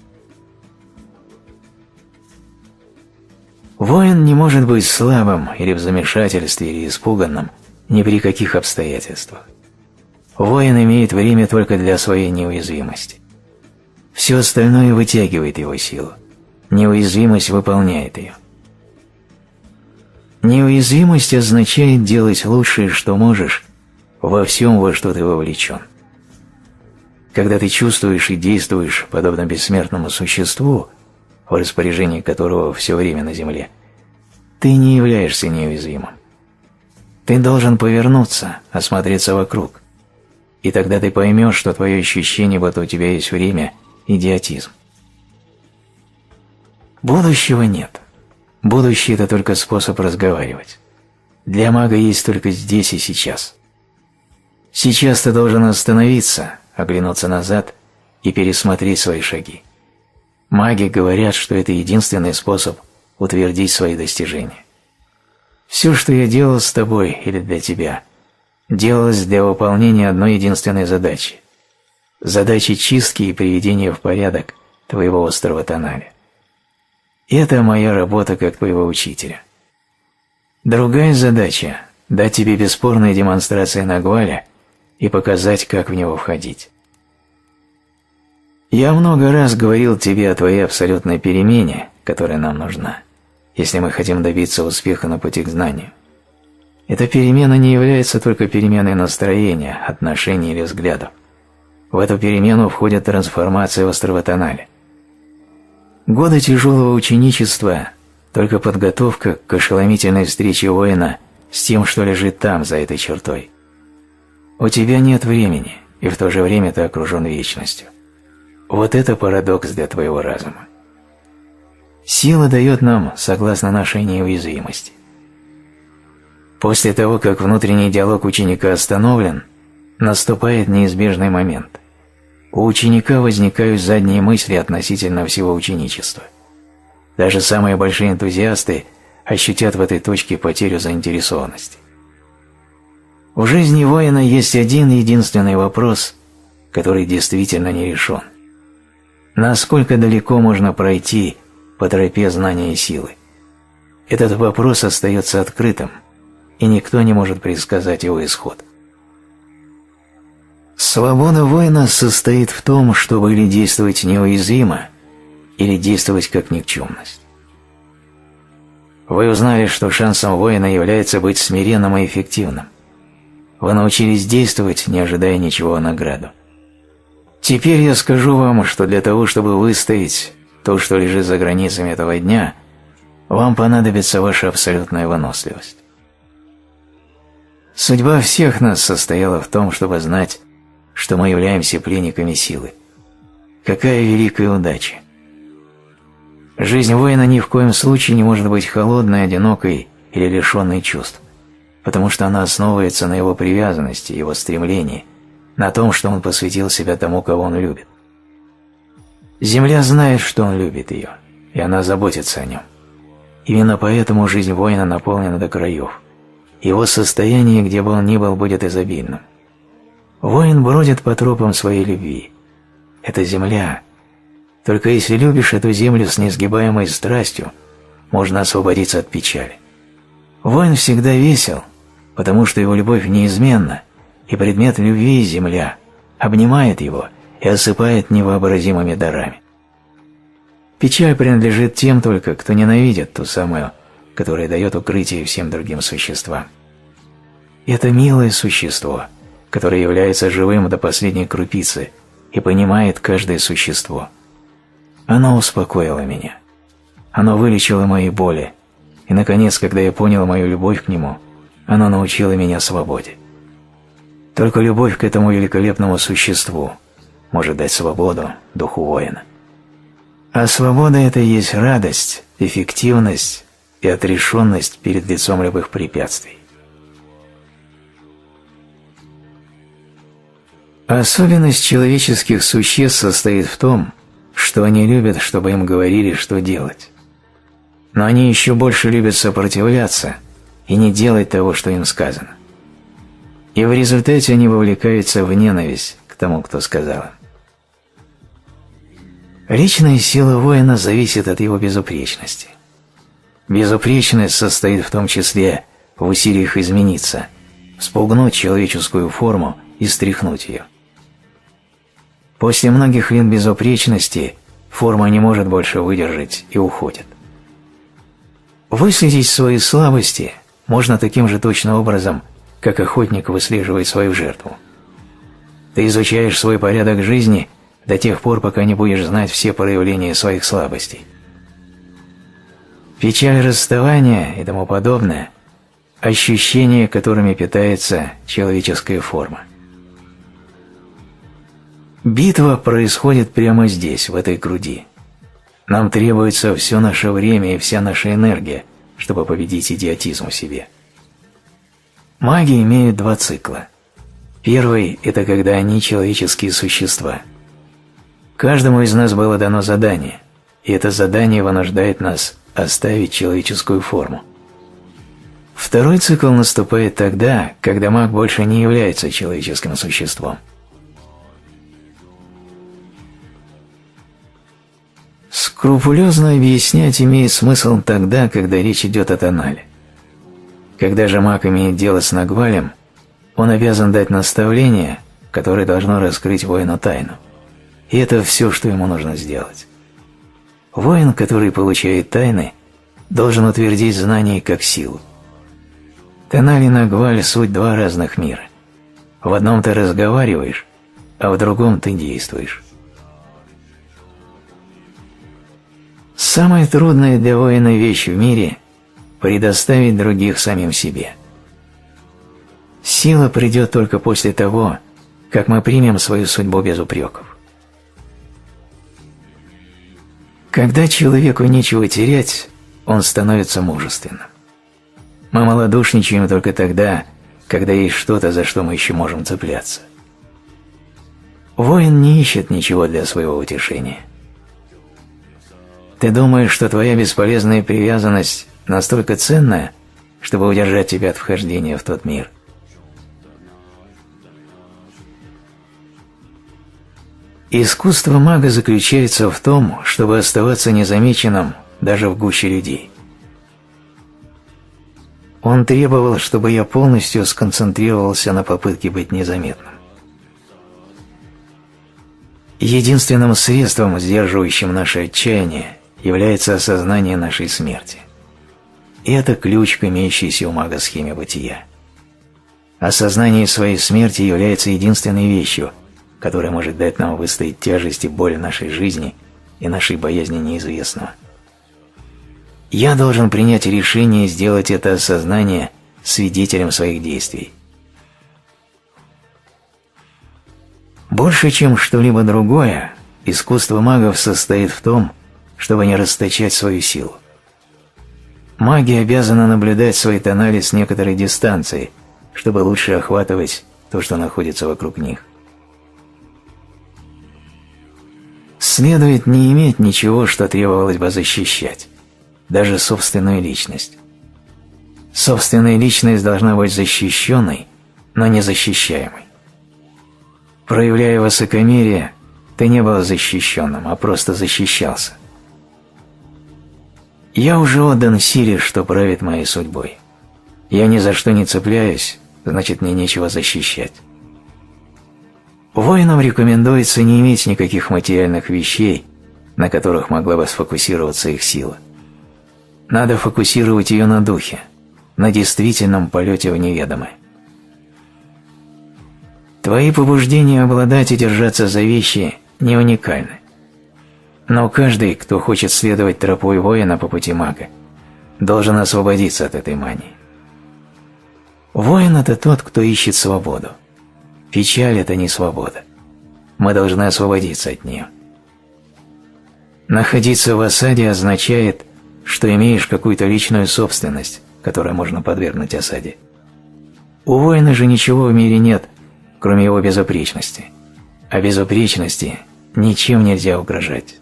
Воин не может быть слабым или в замешательстве, или испуганным ни при каких обстоятельствах. Воин имеет время только для своей неуязвимости. Все остальное вытягивает его силу. Неуязвимость выполняет ее. Неуязвимость означает делать лучшее, что можешь, во всем, во что ты вовлечен. Когда ты чувствуешь и действуешь подобно бессмертному существу, в распоряжении которого все время на земле, ты не являешься неуязвимым. Ты должен повернуться, осмотреться вокруг, и тогда ты поймешь, что твое ощущение, будто у тебя есть время – идиотизм. Будущего нет. Будущее – это только способ разговаривать. Для мага есть только здесь и сейчас. Сейчас ты должен остановиться, оглянуться назад и пересмотреть свои шаги. Маги говорят, что это единственный способ утвердить свои достижения. Все, что я делал с тобой или для тебя, делалось для выполнения одной единственной задачи – задачи чистки и приведения в порядок твоего острова Тоналя. Это моя работа как твоего учителя. Другая задача – дать тебе бесспорные демонстрации Нагваля и показать, как в него входить. Я много раз говорил тебе о твоей абсолютной перемене, которая нам нужна, если мы хотим добиться успеха на пути к знанию. Эта перемена не является только переменой настроения, отношений или взглядов. В эту перемену входит трансформация острова Тоналя. Годы тяжелого ученичества – только подготовка к ошеломительной встрече воина с тем, что лежит там, за этой чертой. У тебя нет времени, и в то же время ты окружен вечностью. Вот это парадокс для твоего разума. Сила дает нам, согласно нашей неуязвимости. После того, как внутренний диалог ученика остановлен, наступает неизбежный момент. У ученика возникают задние мысли относительно всего ученичества. Даже самые большие энтузиасты ощутят в этой точке потерю заинтересованности. В жизни воина есть один единственный вопрос, который действительно не решен. Насколько далеко можно пройти по тропе знания и силы? Этот вопрос остается открытым, и никто не может предсказать его исход. Свобода воина состоит в том, чтобы или действовать неуязвимо, или действовать как никчемность. Вы узнали, что шансом воина является быть смиренным и эффективным. Вы научились действовать, не ожидая ничего в награду. Теперь я скажу вам, что для того, чтобы выстоять то, что лежит за границами этого дня, вам понадобится ваша абсолютная выносливость. Судьба всех нас состояла в том, чтобы знать, что мы являемся пленниками силы. Какая великая удача! Жизнь воина ни в коем случае не может быть холодной, одинокой или лишенной чувств, потому что она основывается на его привязанности, его стремлении, на том, что он посвятил себя тому, кого он любит. Земля знает, что он любит ее, и она заботится о нем. Именно поэтому жизнь воина наполнена до краев. Его состояние, где бы он ни был, будет изобильным. Воин бродит по тропам своей любви. Это земля. Только если любишь эту землю с несгибаемой страстью, можно освободиться от печали. Воин всегда весел, потому что его любовь неизменна, и предмет любви – земля, обнимает его и осыпает невообразимыми дарами. Печаль принадлежит тем только, кто ненавидит ту самую, которая дает укрытие всем другим существам. Это милое существо, которое является живым до последней крупицы и понимает каждое существо. Оно успокоило меня. Оно вылечило мои боли, и, наконец, когда я понял мою любовь к нему, оно научило меня свободе. Только любовь к этому великолепному существу может дать свободу духу воина. А свобода – это и есть радость, эффективность и отрешенность перед лицом любых препятствий. Особенность человеческих существ состоит в том, что они любят, чтобы им говорили, что делать. Но они еще больше любят сопротивляться и не делать того, что им сказано. И в результате они вовлекаются в ненависть к тому, кто сказал им. Личная сила воина зависит от его безупречности. Безупречность состоит в том числе в усилиях измениться, вспугнуть человеческую форму и стряхнуть ее. После многих лет безупречности форма не может больше выдержать и уходит. Выследить свои слабости можно таким же точно образом, как охотник выслеживает свою жертву. Ты изучаешь свой порядок жизни до тех пор, пока не будешь знать все проявления своих слабостей. Печаль расставания и тому подобное – ощущения, которыми питается человеческая форма. Битва происходит прямо здесь, в этой груди. Нам требуется все наше время и вся наша энергия, чтобы победить идиотизм в себе. Маги имеют два цикла. Первый – это когда они человеческие существа. Каждому из нас было дано задание, и это задание вынуждает нас оставить человеческую форму. Второй цикл наступает тогда, когда маг больше не является человеческим существом. Скрупулезно объяснять имеет смысл тогда, когда речь идет о тонале. Когда же маг имеет дело с нагвалем, он обязан дать наставление, которое должно раскрыть воину тайну. И это все, что ему нужно сделать. Воин, который получает тайны, должен утвердить знание как силу. Тональ и нагваль – суть два разных мира. В одном ты разговариваешь, а в другом ты действуешь. Самая трудная для воина вещь в мире – предоставить других самим себе. Сила придет только после того, как мы примем свою судьбу без упреков. Когда человеку нечего терять, он становится мужественным. Мы малодушничаем только тогда, когда есть что-то, за что мы еще можем цепляться. Воин не ищет ничего для своего утешения. Ты думаешь, что твоя бесполезная привязанность настолько ценная, чтобы удержать тебя от вхождения в тот мир? Искусство мага заключается в том, чтобы оставаться незамеченным даже в гуще людей. Он требовал, чтобы я полностью сконцентрировался на попытке быть незаметным. Единственным средством, сдерживающим наше отчаяние, является осознание нашей смерти. И это ключ к имеющейся у мага схеме бытия. Осознание своей смерти является единственной вещью, которая может дать нам выстоять тяжесть и боль нашей жизни и нашей боязни неизвестного. Я должен принять решение сделать это осознание свидетелем своих действий. Больше, чем что-либо другое, искусство магов состоит в том, чтобы не расточать свою силу. Маги обязаны наблюдать свои тонали с некоторой дистанции, чтобы лучше охватывать то, что находится вокруг них. Следует не иметь ничего, что требовалось бы защищать, даже собственную личность. Собственная личность должна быть защищенной, но не защищаемой. Проявляя высокомерие, ты не был защищенным, а просто защищался. Я уже отдан силе, что правит моей судьбой. Я ни за что не цепляюсь, значит, мне нечего защищать. Воинам рекомендуется не иметь никаких материальных вещей, на которых могла бы сфокусироваться их сила. Надо фокусировать ее на духе, на действительном полете в неведомое. Твои побуждения обладать и держаться за вещи не уникальны. Но каждый, кто хочет следовать тропой воина по пути мага, должен освободиться от этой мании. Воин – это тот, кто ищет свободу. Печаль – это не свобода. Мы должны освободиться от нее. Находиться в осаде означает, что имеешь какую-то личную собственность, которую можно подвергнуть осаде. У воина же ничего в мире нет, кроме его безупречности. А безупречности ничем нельзя угрожать.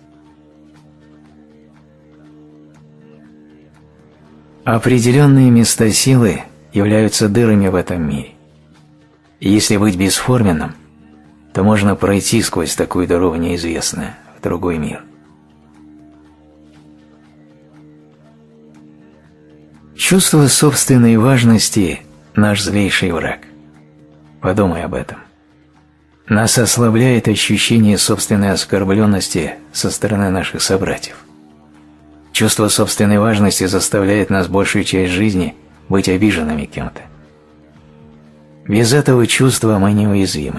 Определенные места силы являются дырами в этом мире. Если быть бесформенным, то можно пройти сквозь такую дыру в неизвестное, в другой мир. Чувство собственной важности – наш злейший враг. Подумай об этом. Нас ослабляет ощущение собственной оскорбленности со стороны наших собратьев. Чувство собственной важности заставляет нас большую часть жизни быть обиженными кем-то. Без этого чувства мы неуязвимы.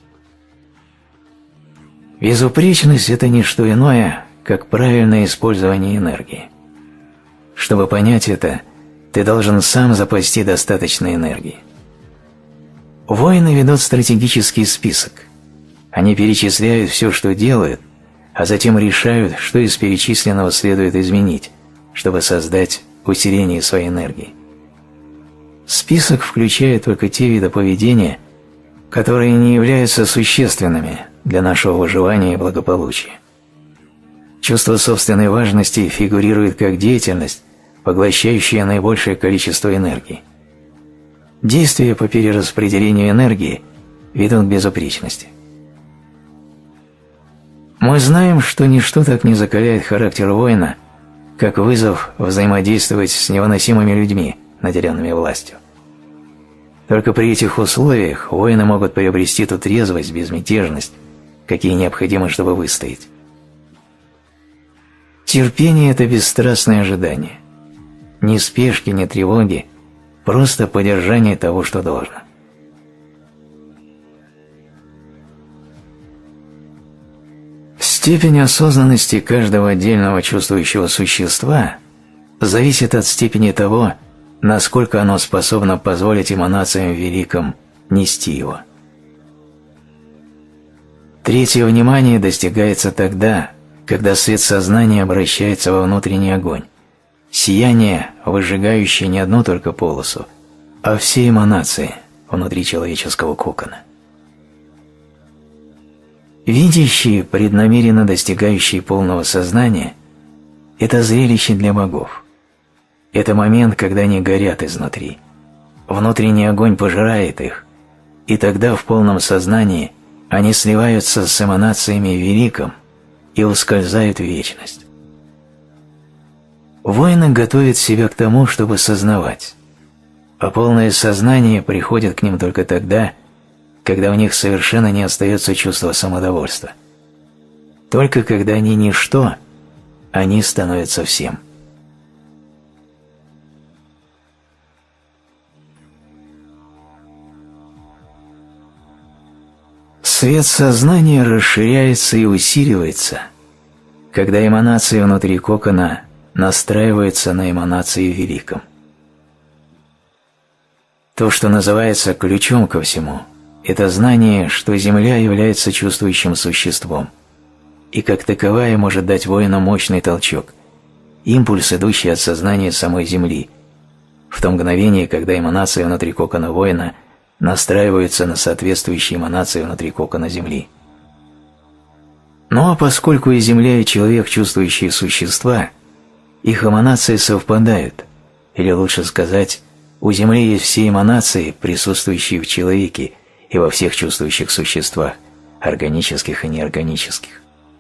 Безупречность – это не что иное, как правильное использование энергии. Чтобы понять это, ты должен сам запасти достаточно энергии. Воины ведут стратегический список. Они перечисляют все, что делают, а затем решают, что из перечисленного следует изменить, чтобы создать усиление своей энергии. Список включает только те виды поведения, которые не являются существенными для нашего выживания и благополучия. Чувство собственной важности фигурирует как деятельность, поглощающая наибольшее количество энергии, действия по перераспределению энергии ведут к безупречности. Мы знаем, что ничто так не закаляет характер воина, как вызов взаимодействовать с невыносимыми людьми, наделенными властью. Только при этих условиях воины могут приобрести ту трезвость, безмятежность, какие необходимы, чтобы выстоять. Терпение – это бесстрастное ожидание. Ни спешки, ни тревоги, просто поддержание того, что должно. Степень осознанности каждого отдельного чувствующего существа зависит от степени того, насколько оно способно позволить эманациям великим нести его. Третье внимание достигается тогда, когда свет сознания обращается во внутренний огонь, сияние, выжигающее не одну только полосу, а все эманации внутри человеческого кокона. Видящие, преднамеренно достигающие полного сознания – это зрелище для богов. Это момент, когда они горят изнутри. Внутренний огонь пожирает их, и тогда в полном сознании они сливаются с эманациями великим и ускользают в вечность. Воины готовят себя к тому, чтобы сознавать, а полное сознание приходит к ним только тогда, когда у них совершенно не остается чувства самодовольства. Только когда они ничто, они становятся всем. Свет сознания расширяется и усиливается, когда эманации внутри кокона настраиваются на эманации великом. То, что называется ключом ко всему, это знание, что Земля является чувствующим существом, и как таковая может дать воину мощный толчок, импульс, идущий от сознания самой Земли, в то мгновение, когда эманации внутри кокона воина настраиваются на соответствующие эманации внутри кокона Земли. Ну а поскольку и Земля, и человек – чувствующие существа, их эманации совпадают, или лучше сказать, у Земли есть все эманации, присутствующие в человеке и во всех чувствующих существах, органических и неорганических.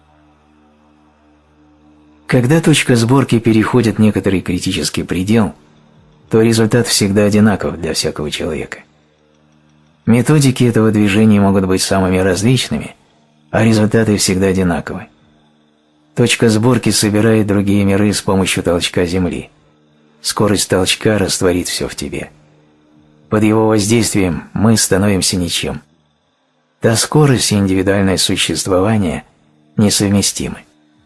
Когда точка сборки переходит некоторый критический предел, то результат всегда одинаков для всякого человека. Методики этого движения могут быть самыми различными, а результаты всегда одинаковы. Точка сборки собирает другие миры с помощью толчка Земли. Скорость толчка растворит все в тебе. Под его воздействием мы становимся ничем. Та скорость и индивидуальное существование несовместимы.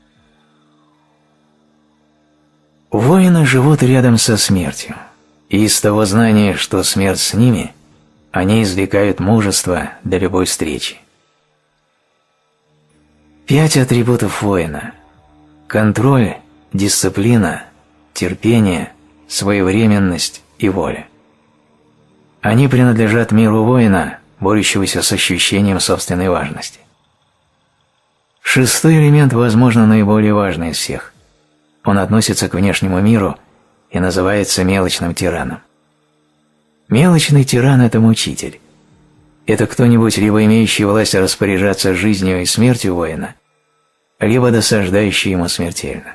Воины живут рядом со смертью, и из того знания, что смерть с ними, они извлекают мужество для любой встречи. 5 атрибутов воина – контроль, дисциплина, терпение, своевременность и воля. Они принадлежат миру воина, борющегося с ощущением собственной важности. 6-й элемент, возможно, наиболее важный из всех. Он относится к внешнему миру и называется мелочным тираном. Мелочный тиран – это мучитель. Это кто-нибудь, либо имеющий власть распоряжаться жизнью и смертью воина, либо досаждающий ему смертельно.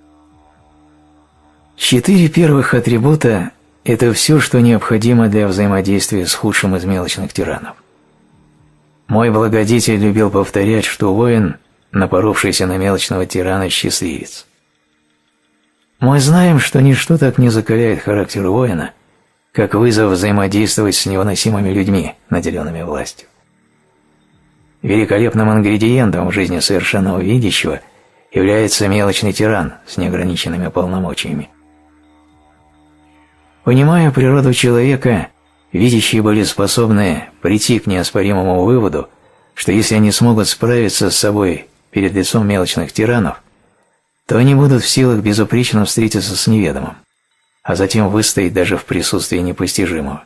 4 первых атрибута – это все, что необходимо для взаимодействия с худшим из мелочных тиранов. Мой благодетель любил повторять, что воин, напоровшийся на мелочного тирана, счастливец. Мы знаем, что ничто так не закаляет характер воина, как вызов взаимодействовать с невыносимыми людьми, наделенными властью. Великолепным ингредиентом в жизни совершенного видящего является мелочный тиран с неограниченными полномочиями. Понимая природу человека, видящие были способны прийти к неоспоримому выводу, что если они смогут справиться с собой перед лицом мелочных тиранов, то они будут в силах безупречно встретиться с неведомым, а затем выстоять даже в присутствии непостижимого.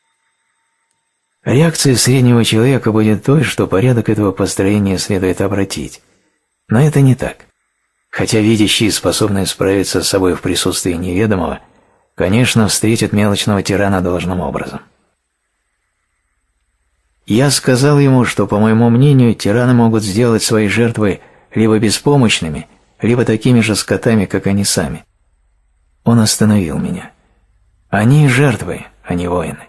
Реакция среднего человека будет той, что порядок этого построения следует обратить. Но это не так. Хотя видящие, способные справиться с собой в присутствии неведомого, конечно, встретят мелочного тирана должным образом. Я сказал ему, что, по моему мнению, тираны могут сделать свои жертвы либо беспомощными, либо такими же скотами, как они сами. Он остановил меня. Они жертвы, а не воины.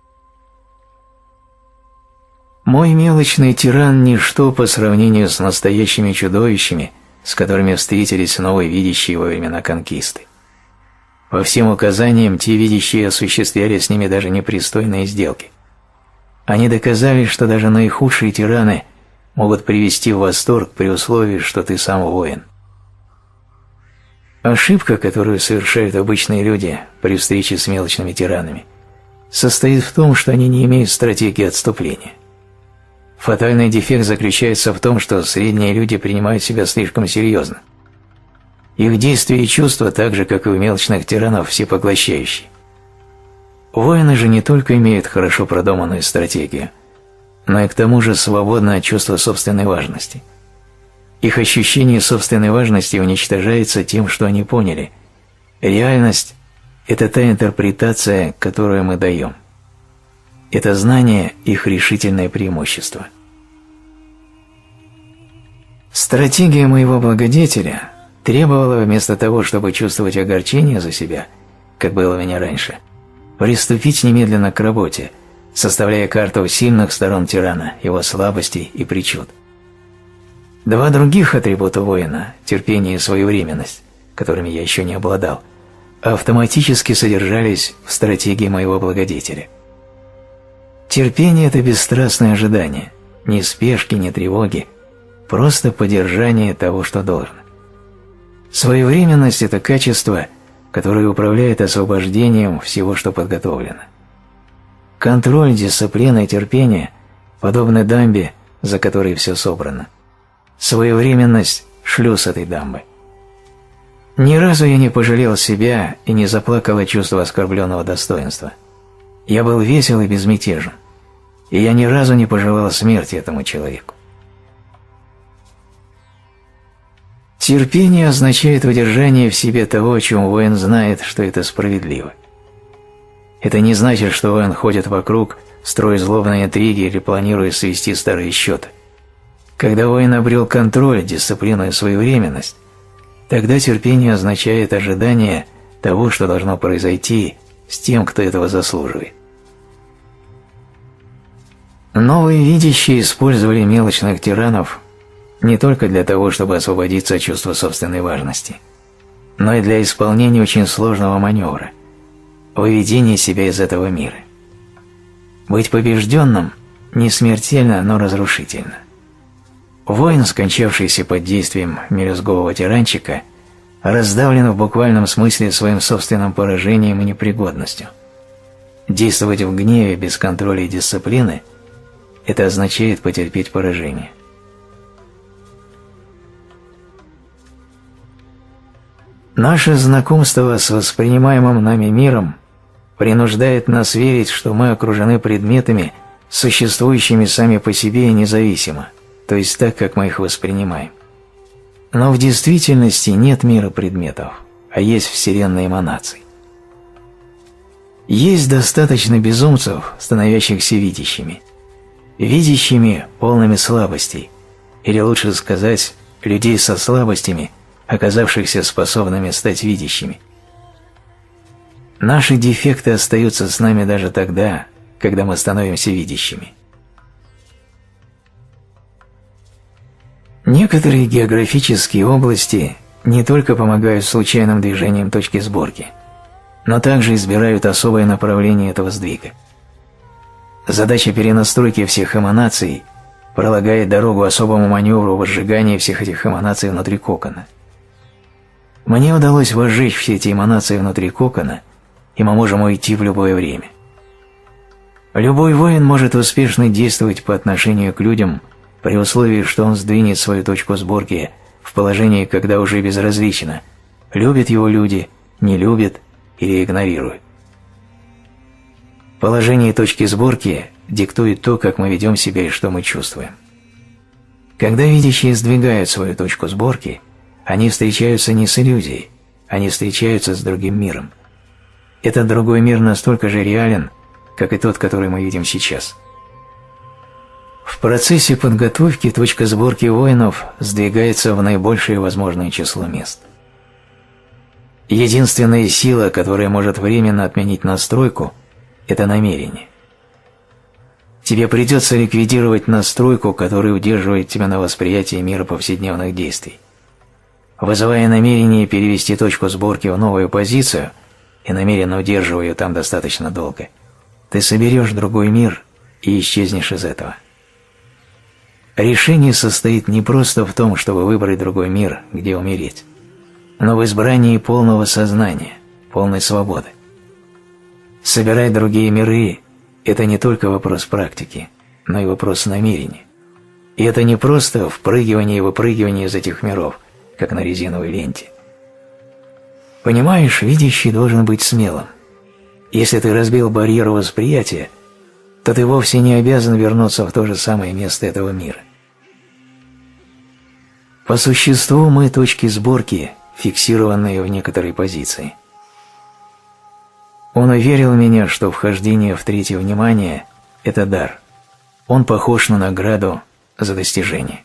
Мой мелочный тиран – ничто по сравнению с настоящими чудовищами, с которыми встретились новые видящие во времена конкисты. По всем указаниям, те видящие осуществляли с ними даже непристойные сделки. Они доказали, что даже наихудшие тираны могут привести в восторг при условии, что ты сам воин. Ошибка, которую совершают обычные люди при встрече с мелочными тиранами, состоит в том, что они не имеют стратегии отступления. Фатальный дефект заключается в том, что средние люди принимают себя слишком серьезно. Их действия и чувства, так же, как и у мелочных тиранов, всепоглощающие. Воины же не только имеют хорошо продуманную стратегию, но и к тому же свободны от чувства собственной важности. Их ощущение собственной важности уничтожается тем, что они поняли. Реальность – это та интерпретация, которую мы даем. Это знание – их решительное преимущество. Стратегия моего благодетеля требовала вместо того, чтобы чувствовать огорчение за себя, как было у меня раньше, приступить немедленно к работе, составляя карту сильных сторон тирана, его слабостей и причуд. Два других атрибута воина – терпение и своевременность, которыми я еще не обладал, автоматически содержались в стратегии моего благодетеля. Терпение – это бесстрастное ожидание, ни спешки, ни тревоги, просто поддержание того, что должно. Своевременность – это качество, которое управляет освобождением всего, что подготовлено. Контроль, дисциплина и терпение подобны дамбе, за которой все собрано. Своевременность – шлюз этой дамбы. Ни разу я не пожалел себя и не заплакал от чувства оскорбленного достоинства. Я был весел и безмятежен, и я ни разу не пожелал смерти этому человеку. Терпение означает удержание в себе того, о чем воин знает, что это справедливо. Это не значит, что воин ходит вокруг, строя злобные интриги или планируя свести старые счеты. Когда воин обрел контроль, дисциплину и своевременность, тогда терпение означает ожидание того, что должно произойти с тем, кто этого заслуживает. Новые видящие использовали мелочных тиранов не только для того, чтобы освободиться от чувства собственной важности, но и для исполнения очень сложного маневра – выведения себя из этого мира. Быть побежденным не смертельно, но разрушительно. Воин, скончавшийся под действием мелюзгового тиранчика, раздавлен в буквальном смысле своим собственным поражением и непригодностью. Действовать в гневе без контроля и дисциплины – это означает потерпеть поражение. Наше знакомство с воспринимаемым нами миром принуждает нас верить, что мы окружены предметами, существующими сами по себе и независимо, то есть так, как мы их воспринимаем. Но в действительности нет мира предметов, а есть вселенная эманаций. Есть достаточно безумцев, становящихся видящими, полными слабостей, или лучше сказать, людей со слабостями, оказавшихся способными стать видящими. Наши дефекты остаются с нами даже тогда, когда мы становимся видящими. Некоторые географические области не только помогают случайным движениям точки сборки, но также избирают особое направление этого сдвига. Задача перенастройки всех эманаций пролагает дорогу особому маневру возжигания всех этих эманаций внутри кокона. Мне удалось возжечь все эти эманации внутри кокона, и мы можем уйти в любое время. Любой воин может успешно действовать по отношению к людям при условии, что он сдвинет свою точку сборки в положении, когда уже безразлично, любят его люди, не любят или игнорируют. Положение точки сборки диктует то, как мы ведем себя и что мы чувствуем. Когда видящие сдвигают свою точку сборки, они встречаются не с иллюзией, они встречаются с другим миром. Этот другой мир настолько же реален, как и тот, который мы видим сейчас. В процессе подготовки точка сборки воинов сдвигается в наибольшее возможное число мест. Единственная сила, которая может временно отменить настройку, это намерение. Тебе придется ликвидировать настройку, которая удерживает тебя на восприятии мира повседневных действий. Вызывая намерение перевести точку сборки в новую позицию и намеренно удерживая ее там достаточно долго, ты соберешь другой мир и исчезнешь из этого. Решение состоит не просто в том, чтобы выбрать другой мир, где умереть, но в избрании полного сознания, полной свободы. Собирать другие миры – это не только вопрос практики, но и вопрос намерения. И это не просто впрыгивание и выпрыгивание из этих миров, как на резиновой ленте. Понимаешь, видящий должен быть смелым. Если ты разбил барьер восприятия, то ты вовсе не обязан вернуться в то же самое место этого мира. По существу мы точки сборки, фиксированные в некоторой позиции. Он уверил меня, что вхождение в третье внимание – это дар. Он похож на награду за достижение.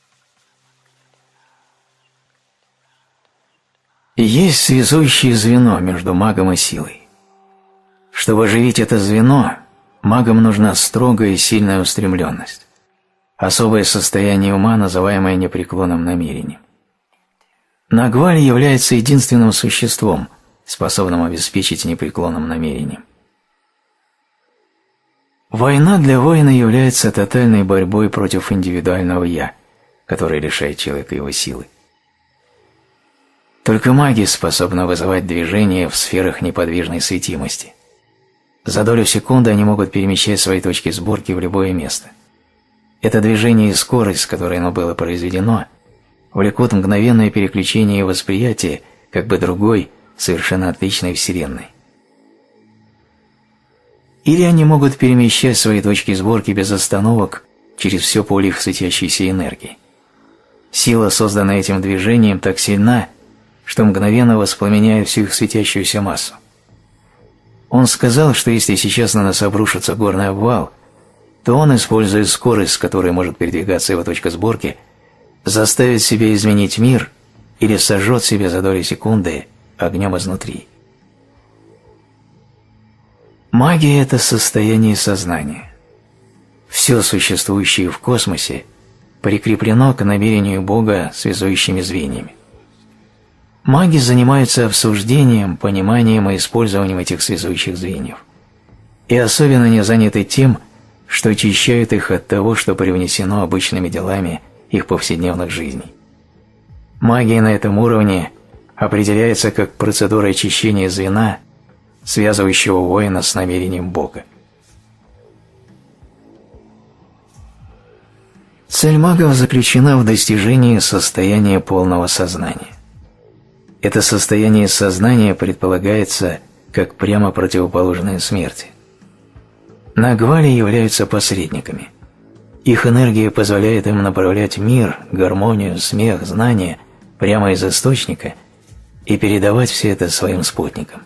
Есть связующее звено между магом и силой. Чтобы оживить это звено, магам нужна строгая и сильная устремленность, особое состояние ума, называемое непреклонным намерением. Нагваль является единственным существом, способным обеспечить непреклонным намерением. Война для воина является тотальной борьбой против индивидуального «я», которое лишает человека его силы. Только маги способны вызывать движение в сферах неподвижной светимости. За долю секунды они могут перемещать свои точки сборки в любое место. Это движение и скорость, с которой оно было произведено, влекут мгновенное переключение восприятия как бы другой, совершенно отличной вселенной. Или они могут перемещать свои точки сборки без остановок через все поле их светящейся энергии. Сила, созданная этим движением, так сильна, что мгновенно воспламеняет всю их светящуюся массу. Он сказал, что если сейчас на нас обрушится горный обвал, то он, используя скорость, с которой может передвигаться его точка сборки, заставит себя изменить мир или сожжет себя за доли секунды огнем изнутри. Магия – это состояние сознания. Все существующее в космосе прикреплено к намерению Бога связующими звеньями. Маги занимаются обсуждением, пониманием и использованием этих связующих звеньев. И особенно не заняты тем, что очищают их от того, что привнесено обычными делами их повседневных жизней. Магия на этом уровне определяется как процедура очищения звена, связывающего воина с намерением Бога. Цель магов заключена в достижении состояния полного сознания. Это состояние сознания предполагается как прямо противоположное смерти. Нагвали являются посредниками. Их энергия позволяет им направлять мир, гармонию, смех, знания прямо из источника и передавать все это своим спутникам.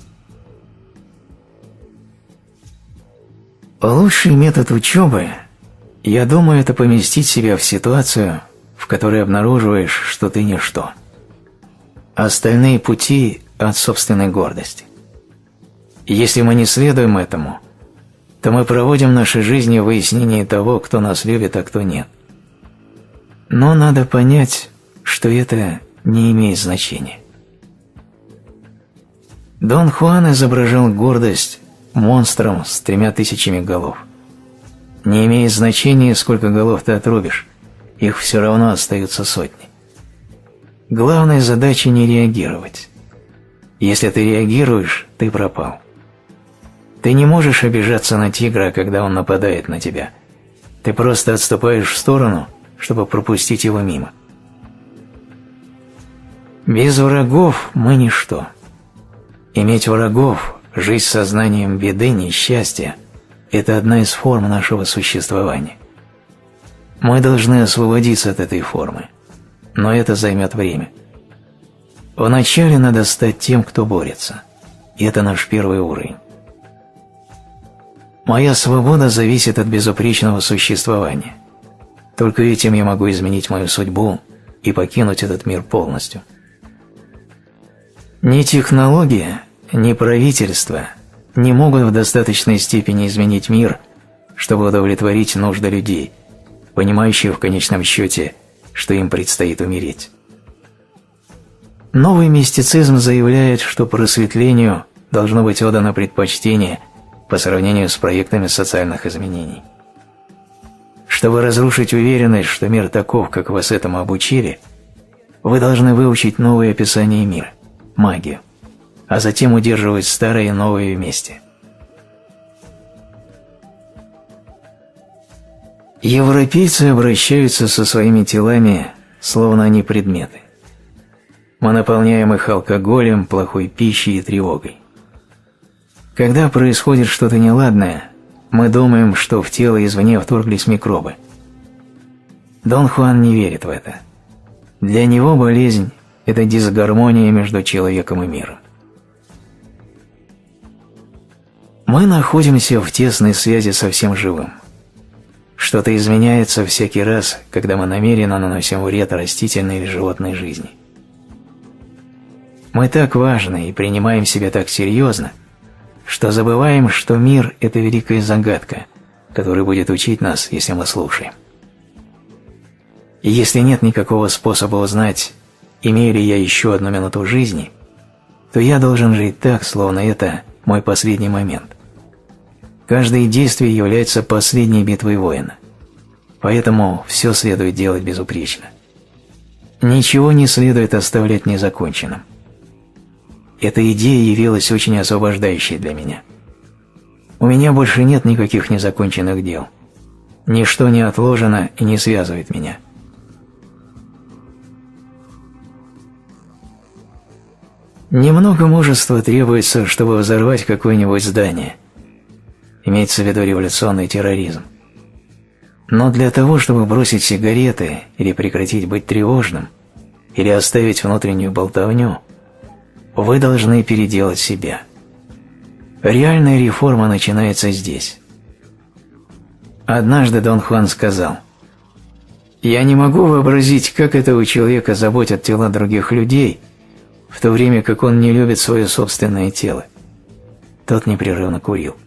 Лучший метод учебы, я думаю, это поместить себя в ситуацию, в которой обнаруживаешь, что ты ничто. Остальные пути от собственной гордости. Если мы не следуем этому, то мы проводим наши жизни в выяснении того, кто нас любит, а кто нет. Но надо понять, что это не имеет значения. Дон Хуан изображал гордость монстром с 3000 голов. Не имеет значения, сколько голов ты отрубишь, их все равно остаются сотни. Главная задача не реагировать. Если ты реагируешь, ты пропал. Ты не можешь обижаться на тигра, когда он нападает на тебя. Ты просто отступаешь в сторону, чтобы пропустить его мимо. Без врагов мы ничто. Иметь врагов, жить сознанием беды, несчастья – это одна из форм нашего существования. Мы должны освободиться от этой формы, но это займет время. Вначале надо стать тем, кто борется, и это наш первый уровень. Моя свобода зависит от безупречного существования. Только этим я могу изменить мою судьбу и покинуть этот мир полностью. Ни технология, ни правительство не могут в достаточной степени изменить мир, чтобы удовлетворить нужды людей, понимающих в конечном счете, что им предстоит умереть. Новый мистицизм заявляет, что просветлению должно быть отдано предпочтение по сравнению с проектами социальных изменений. Чтобы разрушить уверенность, что мир таков, как вас этому обучили, вы должны выучить новое описание мира, магию, а затем удерживать старое и новое вместе. Европейцы обращаются со своими телами, словно они предметы. Мы наполняем их алкоголем, плохой пищей и тревогой. Когда происходит что-то неладное, мы думаем, что в тело извне вторглись микробы. Дон Хуан не верит в это. Для него болезнь – это дисгармония между человеком и миром. Мы находимся в тесной связи со всем живым. Что-то изменяется всякий раз, когда мы намеренно наносим вред растительной или животной жизни. Мы так важны и принимаем себя так серьезно, что забываем, что мир – это великая загадка, которая будет учить нас, если мы слушаем. И если нет никакого способа узнать, имею ли я еще одну минуту жизни, то я должен жить так, словно это мой последний момент. Каждое действие является последней битвой воина, поэтому все следует делать безупречно. Ничего не следует оставлять незаконченным. Эта идея явилась очень освобождающей для меня. У меня больше нет никаких незаконченных дел. Ничто не отложено и не связывает меня. Немного мужества требуется, чтобы взорвать какое-нибудь здание. Имеется в виду революционный терроризм. Но для того, чтобы бросить сигареты или прекратить быть тревожным, или оставить внутреннюю болтовню, вы должны переделать себя. Реальная реформа начинается здесь. Однажды Дон Хуан сказал: «Я не могу вообразить, как этого человека заботят тела других людей, в то время как он не любит свое собственное тело». Тот непрерывно курил.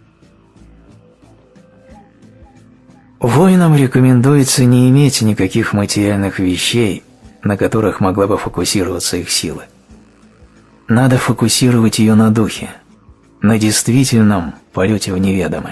Воинам рекомендуется не иметь никаких материальных вещей, на которых могла бы фокусироваться их сила. Надо фокусировать ее на духе, на действительном полете в неведомое.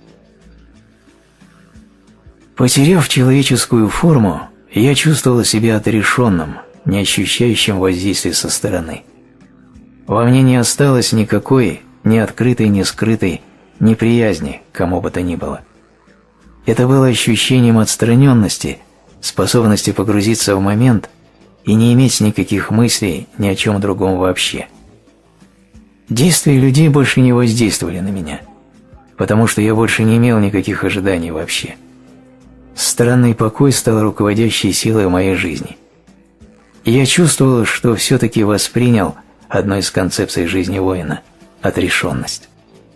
Потеряв человеческую форму, я чувствовал себя отрешенным, не ощущающим воздействия со стороны. Во мне не осталось никакой, ни открытой, ни скрытой, неприязни к кому бы то ни было. Это было ощущением отстраненности, способности погрузиться в момент и не иметь никаких мыслей ни о чем другом вообще. Действия людей больше не воздействовали на меня, потому что я больше не имел никаких ожиданий вообще. Странный покой стал руководящей силой в моей жизни. И я чувствовал, что все-таки воспринял одну из концепций жизни воина – отрешенность.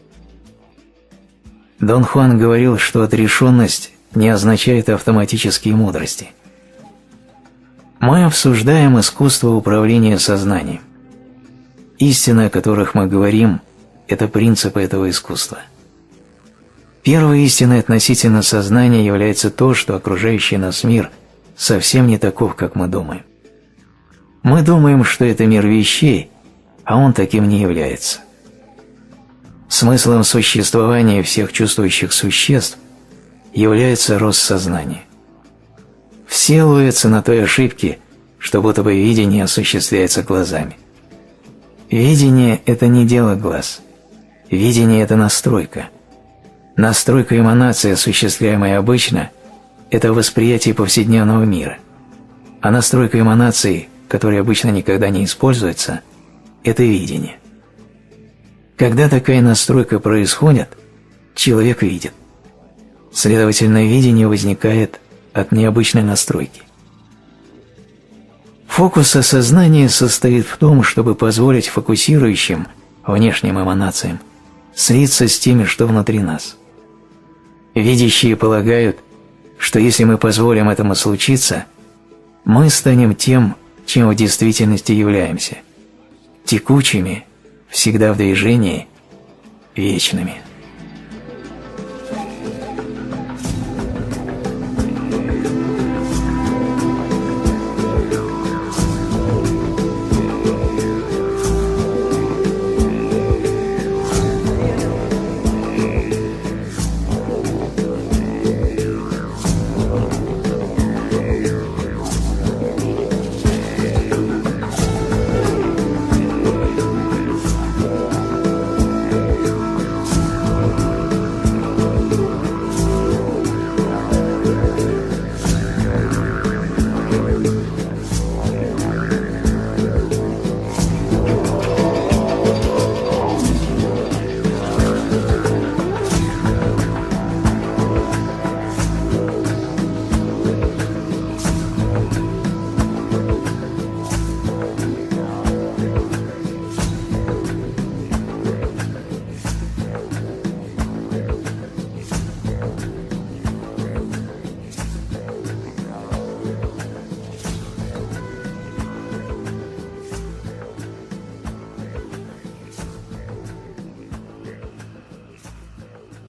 Дон Хуан говорил, что отрешенность не означает автоматические мудрости. Мы обсуждаем искусство управления сознанием. Истины, о которых мы говорим, это принципы этого искусства. Первой истиной относительно сознания является то, что окружающий нас мир совсем не таков, как мы думаем. Мы думаем, что это мир вещей, а он таким не является. Смыслом существования всех чувствующих существ является рост сознания. Все ловятся на той ошибке, что будто бы видение осуществляется глазами. Видение – это не дело глаз. Видение – это настройка. Настройка эманации, осуществляемая обычно, это восприятие повседневного мира. А настройка эманации, которая обычно никогда не используется, это видение. Когда такая настройка происходит, человек видит. Следовательно, видение возникает от необычной настройки. Фокус осознания состоит в том, чтобы позволить фокусирующим, внешним эманациям слиться с теми, что внутри нас. Видящие полагают, что если мы позволим этому случиться, мы станем тем, чем в действительности являемся – текучими, всегда в движении, вечными.